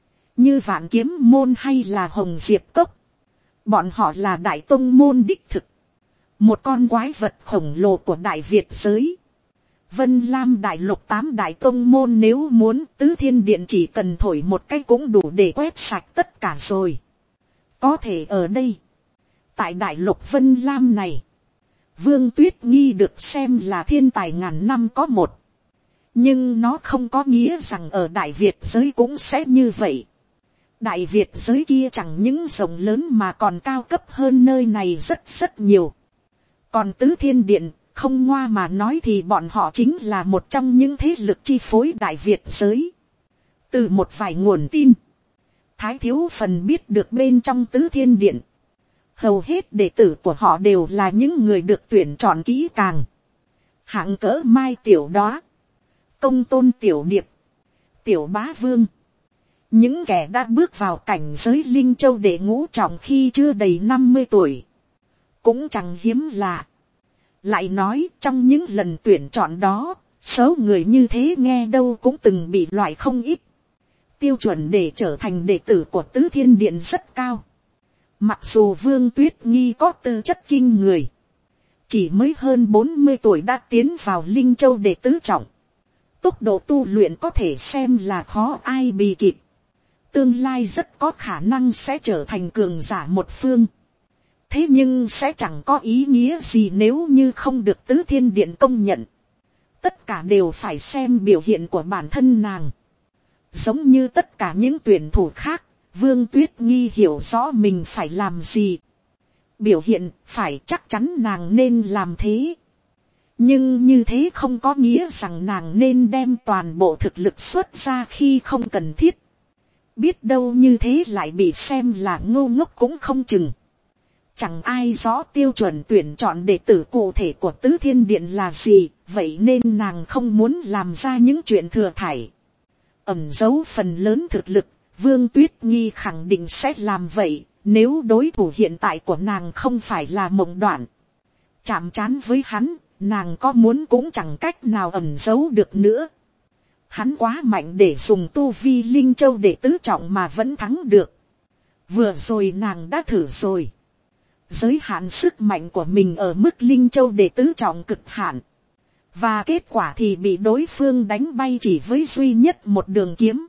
như Vạn Kiếm Môn hay là Hồng Diệp Cốc. Bọn họ là đại tông môn đích thực, một con quái vật khổng lồ của Đại Việt giới. Vân Lam Đại Lục tám đại tông môn nếu muốn, Tứ Thiên Điện chỉ cần thổi một cái cũng đủ để quét sạch tất cả rồi. Có thể ở đây, tại Đại Lục Vân Lam này, Vương Tuyết Nghi được xem là thiên tài ngàn năm có một. Nhưng nó không có nghĩa rằng ở Đại Việt giới cũng sẽ như vậy. Đại Việt giới kia chẳng những rộng lớn mà còn cao cấp hơn nơi này rất rất nhiều. Còn Tứ Thiên Điện, không ngoa mà nói thì bọn họ chính là một trong những thế lực chi phối Đại Việt giới. Từ một vài nguồn tin, Thái Thiếu Phần biết được bên trong Tứ Thiên Điện, hầu hết đệ tử của họ đều là những người được tuyển chọn kỹ càng. Hạng cỡ Mai Tiểu Đóa, Công Tôn Tiểu Điệp, Tiểu Bá Vương. Những kẻ đã bước vào cảnh giới Linh Châu đệ ngũ trọng khi chưa đầy năm mươi tuổi. Cũng chẳng hiếm lạ. Lại nói trong những lần tuyển chọn đó, số người như thế nghe đâu cũng từng bị loại không ít. Tiêu chuẩn để trở thành đệ tử của Tứ Thiên Điện rất cao. Mặc dù Vương Tuyết Nghi có tư chất kinh người, chỉ mới hơn bốn mươi tuổi đã tiến vào Linh Châu đệ tứ trọng. Tốc độ tu luyện có thể xem là khó ai bì kịp. Tương lai rất có khả năng sẽ trở thành cường giả một phương. Thế nhưng sẽ chẳng có ý nghĩa gì nếu như không được Tứ Thiên Điện công nhận. Tất cả đều phải xem biểu hiện của bản thân nàng. Giống như tất cả những tuyển thủ khác, Vương Tuyết Nghi hiểu rõ mình phải làm gì. Biểu hiện phải chắc chắn nàng nên làm thế. Nhưng như thế không có nghĩa rằng nàng nên đem toàn bộ thực lực xuất ra khi không cần thiết. Biết đâu như thế lại bị xem là ngô ngốc cũng không chừng. Chẳng ai rõ tiêu chuẩn tuyển chọn đệ tử cụ thể của Tứ Thiên Điện là gì, vậy nên nàng không muốn làm ra những chuyện thừa thải. Ẩn giấu phần lớn thực lực, Vương Tuyết Nghi khẳng định sẽ làm vậy, nếu đối thủ hiện tại của nàng không phải là Mộng Đoạn. Chạm trán với hắn, nàng có muốn cũng chẳng cách nào ẩn giấu được nữa. Hắn quá mạnh để dùng tu vi Linh Châu để tứ trọng mà vẫn thắng được. Vừa rồi nàng đã thử rồi. Giới hạn sức mạnh của mình ở mức Linh Châu để tứ trọng cực hạn. Và kết quả thì bị đối phương đánh bay chỉ với duy nhất một đường kiếm.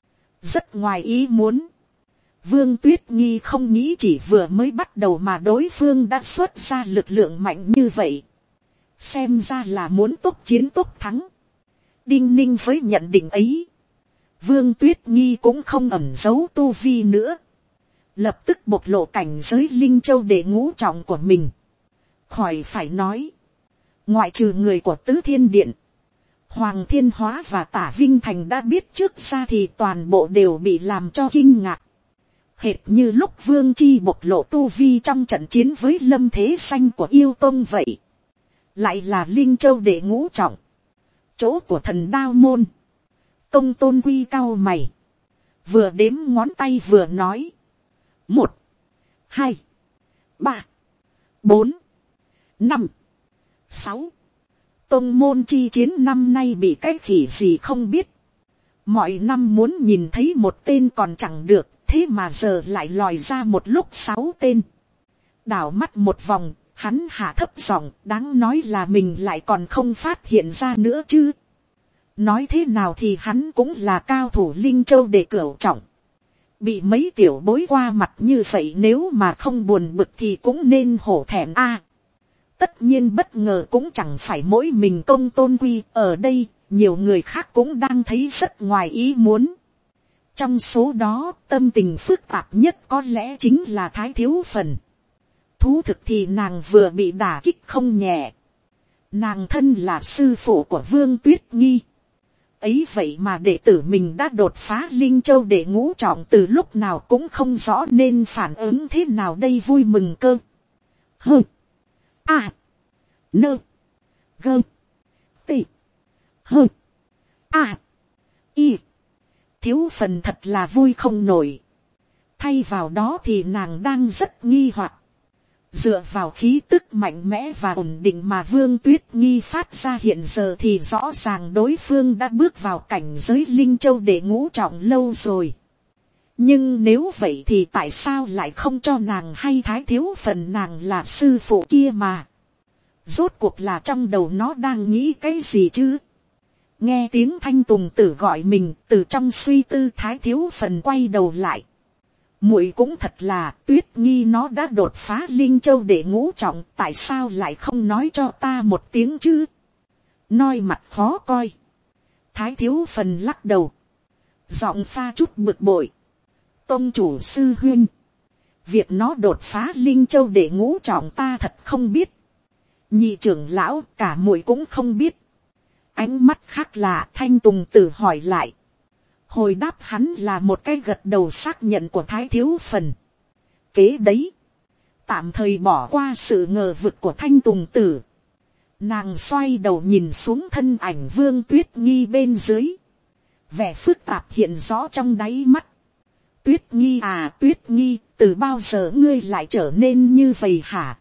Rất ngoài ý muốn. Vương Tuyết Nghi không nghĩ chỉ vừa mới bắt đầu mà đối phương đã xuất ra lực lượng mạnh như vậy. Xem ra là muốn tốc chiến tốc thắng. Đinh ninh với nhận định ấy. Vương Tuyết Nghi cũng không ẩn giấu tu vi nữa. Lập tức bộc lộ cảnh giới Linh Châu để ngũ trọng của mình. Khỏi phải nói. Ngoại trừ người của Tứ Thiên Điện. Hoàng Thiên Hóa và Tả Vinh Thành đã biết trước ra thì toàn bộ đều bị làm cho kinh ngạc. Hệt như lúc Vương Chi bộc lộ tu vi trong trận chiến với Lâm Thế Xanh của Yêu Tông vậy. Lại là Linh Châu để ngũ trọng. Chỗ của Thần Đao Môn. Công Tôn Quy cao mày. Vừa đếm ngón tay vừa nói. Một. Hai. Ba. Bốn. Năm. Sáu. Tông môn chi chiến năm nay bị cái khỉ gì không biết. Mọi năm muốn nhìn thấy một tên còn chẳng được. Thế mà giờ lại lòi ra một lúc sáu tên. Đảo mắt một vòng. Hắn hạ thấp giọng, đáng nói là mình lại còn không phát hiện ra nữa chứ. Nói thế nào thì hắn cũng là cao thủ Linh Châu để cửu trọng. Bị mấy tiểu bối qua mặt như vậy nếu mà không buồn bực thì cũng nên hổ thẹn a. Tất nhiên bất ngờ cũng chẳng phải mỗi mình Công Tôn Quy ở đây, nhiều người khác cũng đang thấy rất ngoài ý muốn. Trong số đó, tâm tình phức tạp nhất có lẽ chính là Thái Thiếu Phần. Thú thực thì nàng vừa bị đả kích không nhẹ. Nàng thân là sư phụ của Vương Tuyết Nghi. Ấy vậy mà đệ tử mình đã đột phá Linh Châu để ngũ trọng từ lúc nào cũng không rõ nên phản ứng thế nào đây vui mừng cơ. Hơ. À. Nơ. Gơ. Tị. Hơ. À. Y. Thiếu Phần thật là vui không nổi. Thay vào đó thì nàng đang rất nghi hoặc. Dựa vào khí tức mạnh mẽ và ổn định mà Vương Tuyết Nghi phát ra hiện giờ thì rõ ràng đối phương đã bước vào cảnh giới Linh Châu để ngũ trọng lâu rồi. Nhưng nếu vậy thì tại sao lại không cho nàng hay Thái Thiếu Phần nàng là sư phụ kia mà. Rốt cuộc là trong đầu nó đang nghĩ cái gì chứ. Nghe tiếng Thanh Tùng Tử gọi mình, từ trong suy tư Thái Thiếu Phần quay đầu lại. Muội cũng thật là, Tuyết Nghi nó đã đột phá Linh Châu để ngũ trọng, tại sao lại không nói cho ta một tiếng chứ. Nói mặt khó coi. Thái Thiếu Phần lắc đầu. Giọng pha chút bực bội. Tông chủ sư huynh. Việc nó đột phá Linh Châu để ngũ trọng ta thật không biết. Nhị trưởng lão cả muội cũng không biết. Ánh mắt khác lạ Thanh Tùng Tử hỏi lại. Hồi đáp hắn là một cái gật đầu xác nhận của Thái Thiếu Phần. Kế đấy. Tạm thời bỏ qua sự ngờ vực của Thanh Tùng Tử. Nàng xoay đầu nhìn xuống thân ảnh Vương Tuyết Nghi bên dưới. Vẻ phức tạp hiện rõ trong đáy mắt. Tuyết Nghi à Tuyết Nghi, từ bao giờ ngươi lại trở nên như vậy hả?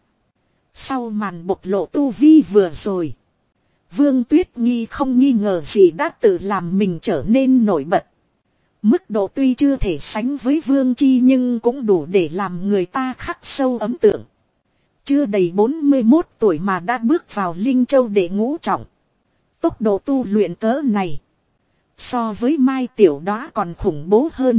Sau màn bộc lộ tu vi vừa rồi. Vương Tuyết Nghi không nghi ngờ gì đã tự làm mình trở nên nổi bật. Mức độ tuy chưa thể sánh với Vương Chi nhưng cũng đủ để làm người ta khắc sâu ấn tượng. Chưa đầy bốn mươi mốt tuổi mà đã bước vào Linh Châu để ngũ trọng. Tốc độ tu luyện cỡ này. So với Mai Tiểu Đóa còn khủng bố hơn.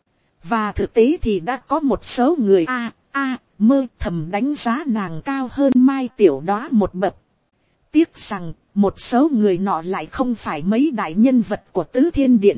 Và thực tế thì đã có một số người a a mơ thầm đánh giá nàng cao hơn Mai Tiểu Đóa một bậc. Tiếc rằng một số người nọ lại không phải mấy đại nhân vật của Tứ Thiên Điện.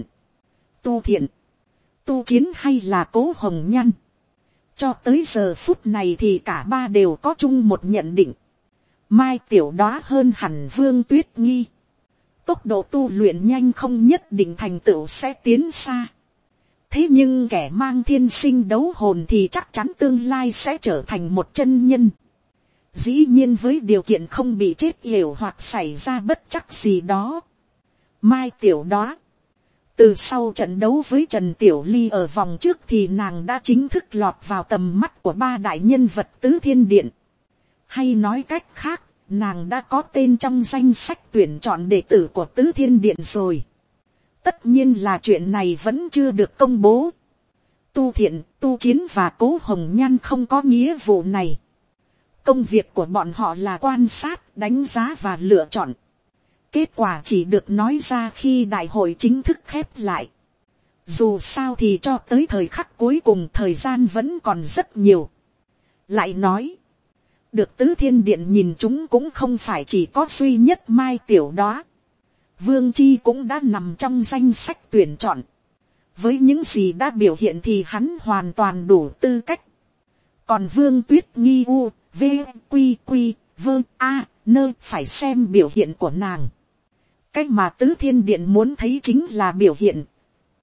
Tu Thiện, Tu Chiến hay là Cố Hồng Nhan. Cho tới giờ phút này thì cả ba đều có chung một nhận định. Mai Tiểu Đóa hơn hẳn Vương Tuyết Nghi. Tốc độ tu luyện nhanh không nhất định thành tựu sẽ tiến xa. Thế nhưng kẻ mang thiên sinh đấu hồn thì chắc chắn tương lai sẽ trở thành một chân nhân. Dĩ nhiên với điều kiện không bị chết yểu hoặc xảy ra bất chắc gì đó. Mai Tiểu Đóa. Từ sau trận đấu với Trần Tiểu Ly ở vòng trước thì nàng đã chính thức lọt vào tầm mắt của ba đại nhân vật Tứ Thiên Điện. Hay nói cách khác, nàng đã có tên trong danh sách tuyển chọn đệ tử của Tứ Thiên Điện rồi. Tất nhiên là chuyện này vẫn chưa được công bố. Tu Thiện, Tu Chiến và Cố Hồng Nhan không có nghĩa vụ này. Công việc của bọn họ là quan sát, đánh giá và lựa chọn. Kết quả chỉ được nói ra khi đại hội chính thức khép lại. Dù sao thì cho tới thời khắc cuối cùng thời gian vẫn còn rất nhiều. Lại nói, được Tứ Thiên Điện nhìn chúng cũng không phải chỉ có duy nhất Mai Tiểu Đóa. Vương Chi cũng đã nằm trong danh sách tuyển chọn. Với những gì đã biểu hiện thì hắn hoàn toàn đủ tư cách. Còn Vương Tuyết Nghi u, v, quy quy, vơ, a, nơ phải xem biểu hiện của nàng. Cách mà Tứ Thiên Điện muốn thấy chính là biểu hiện,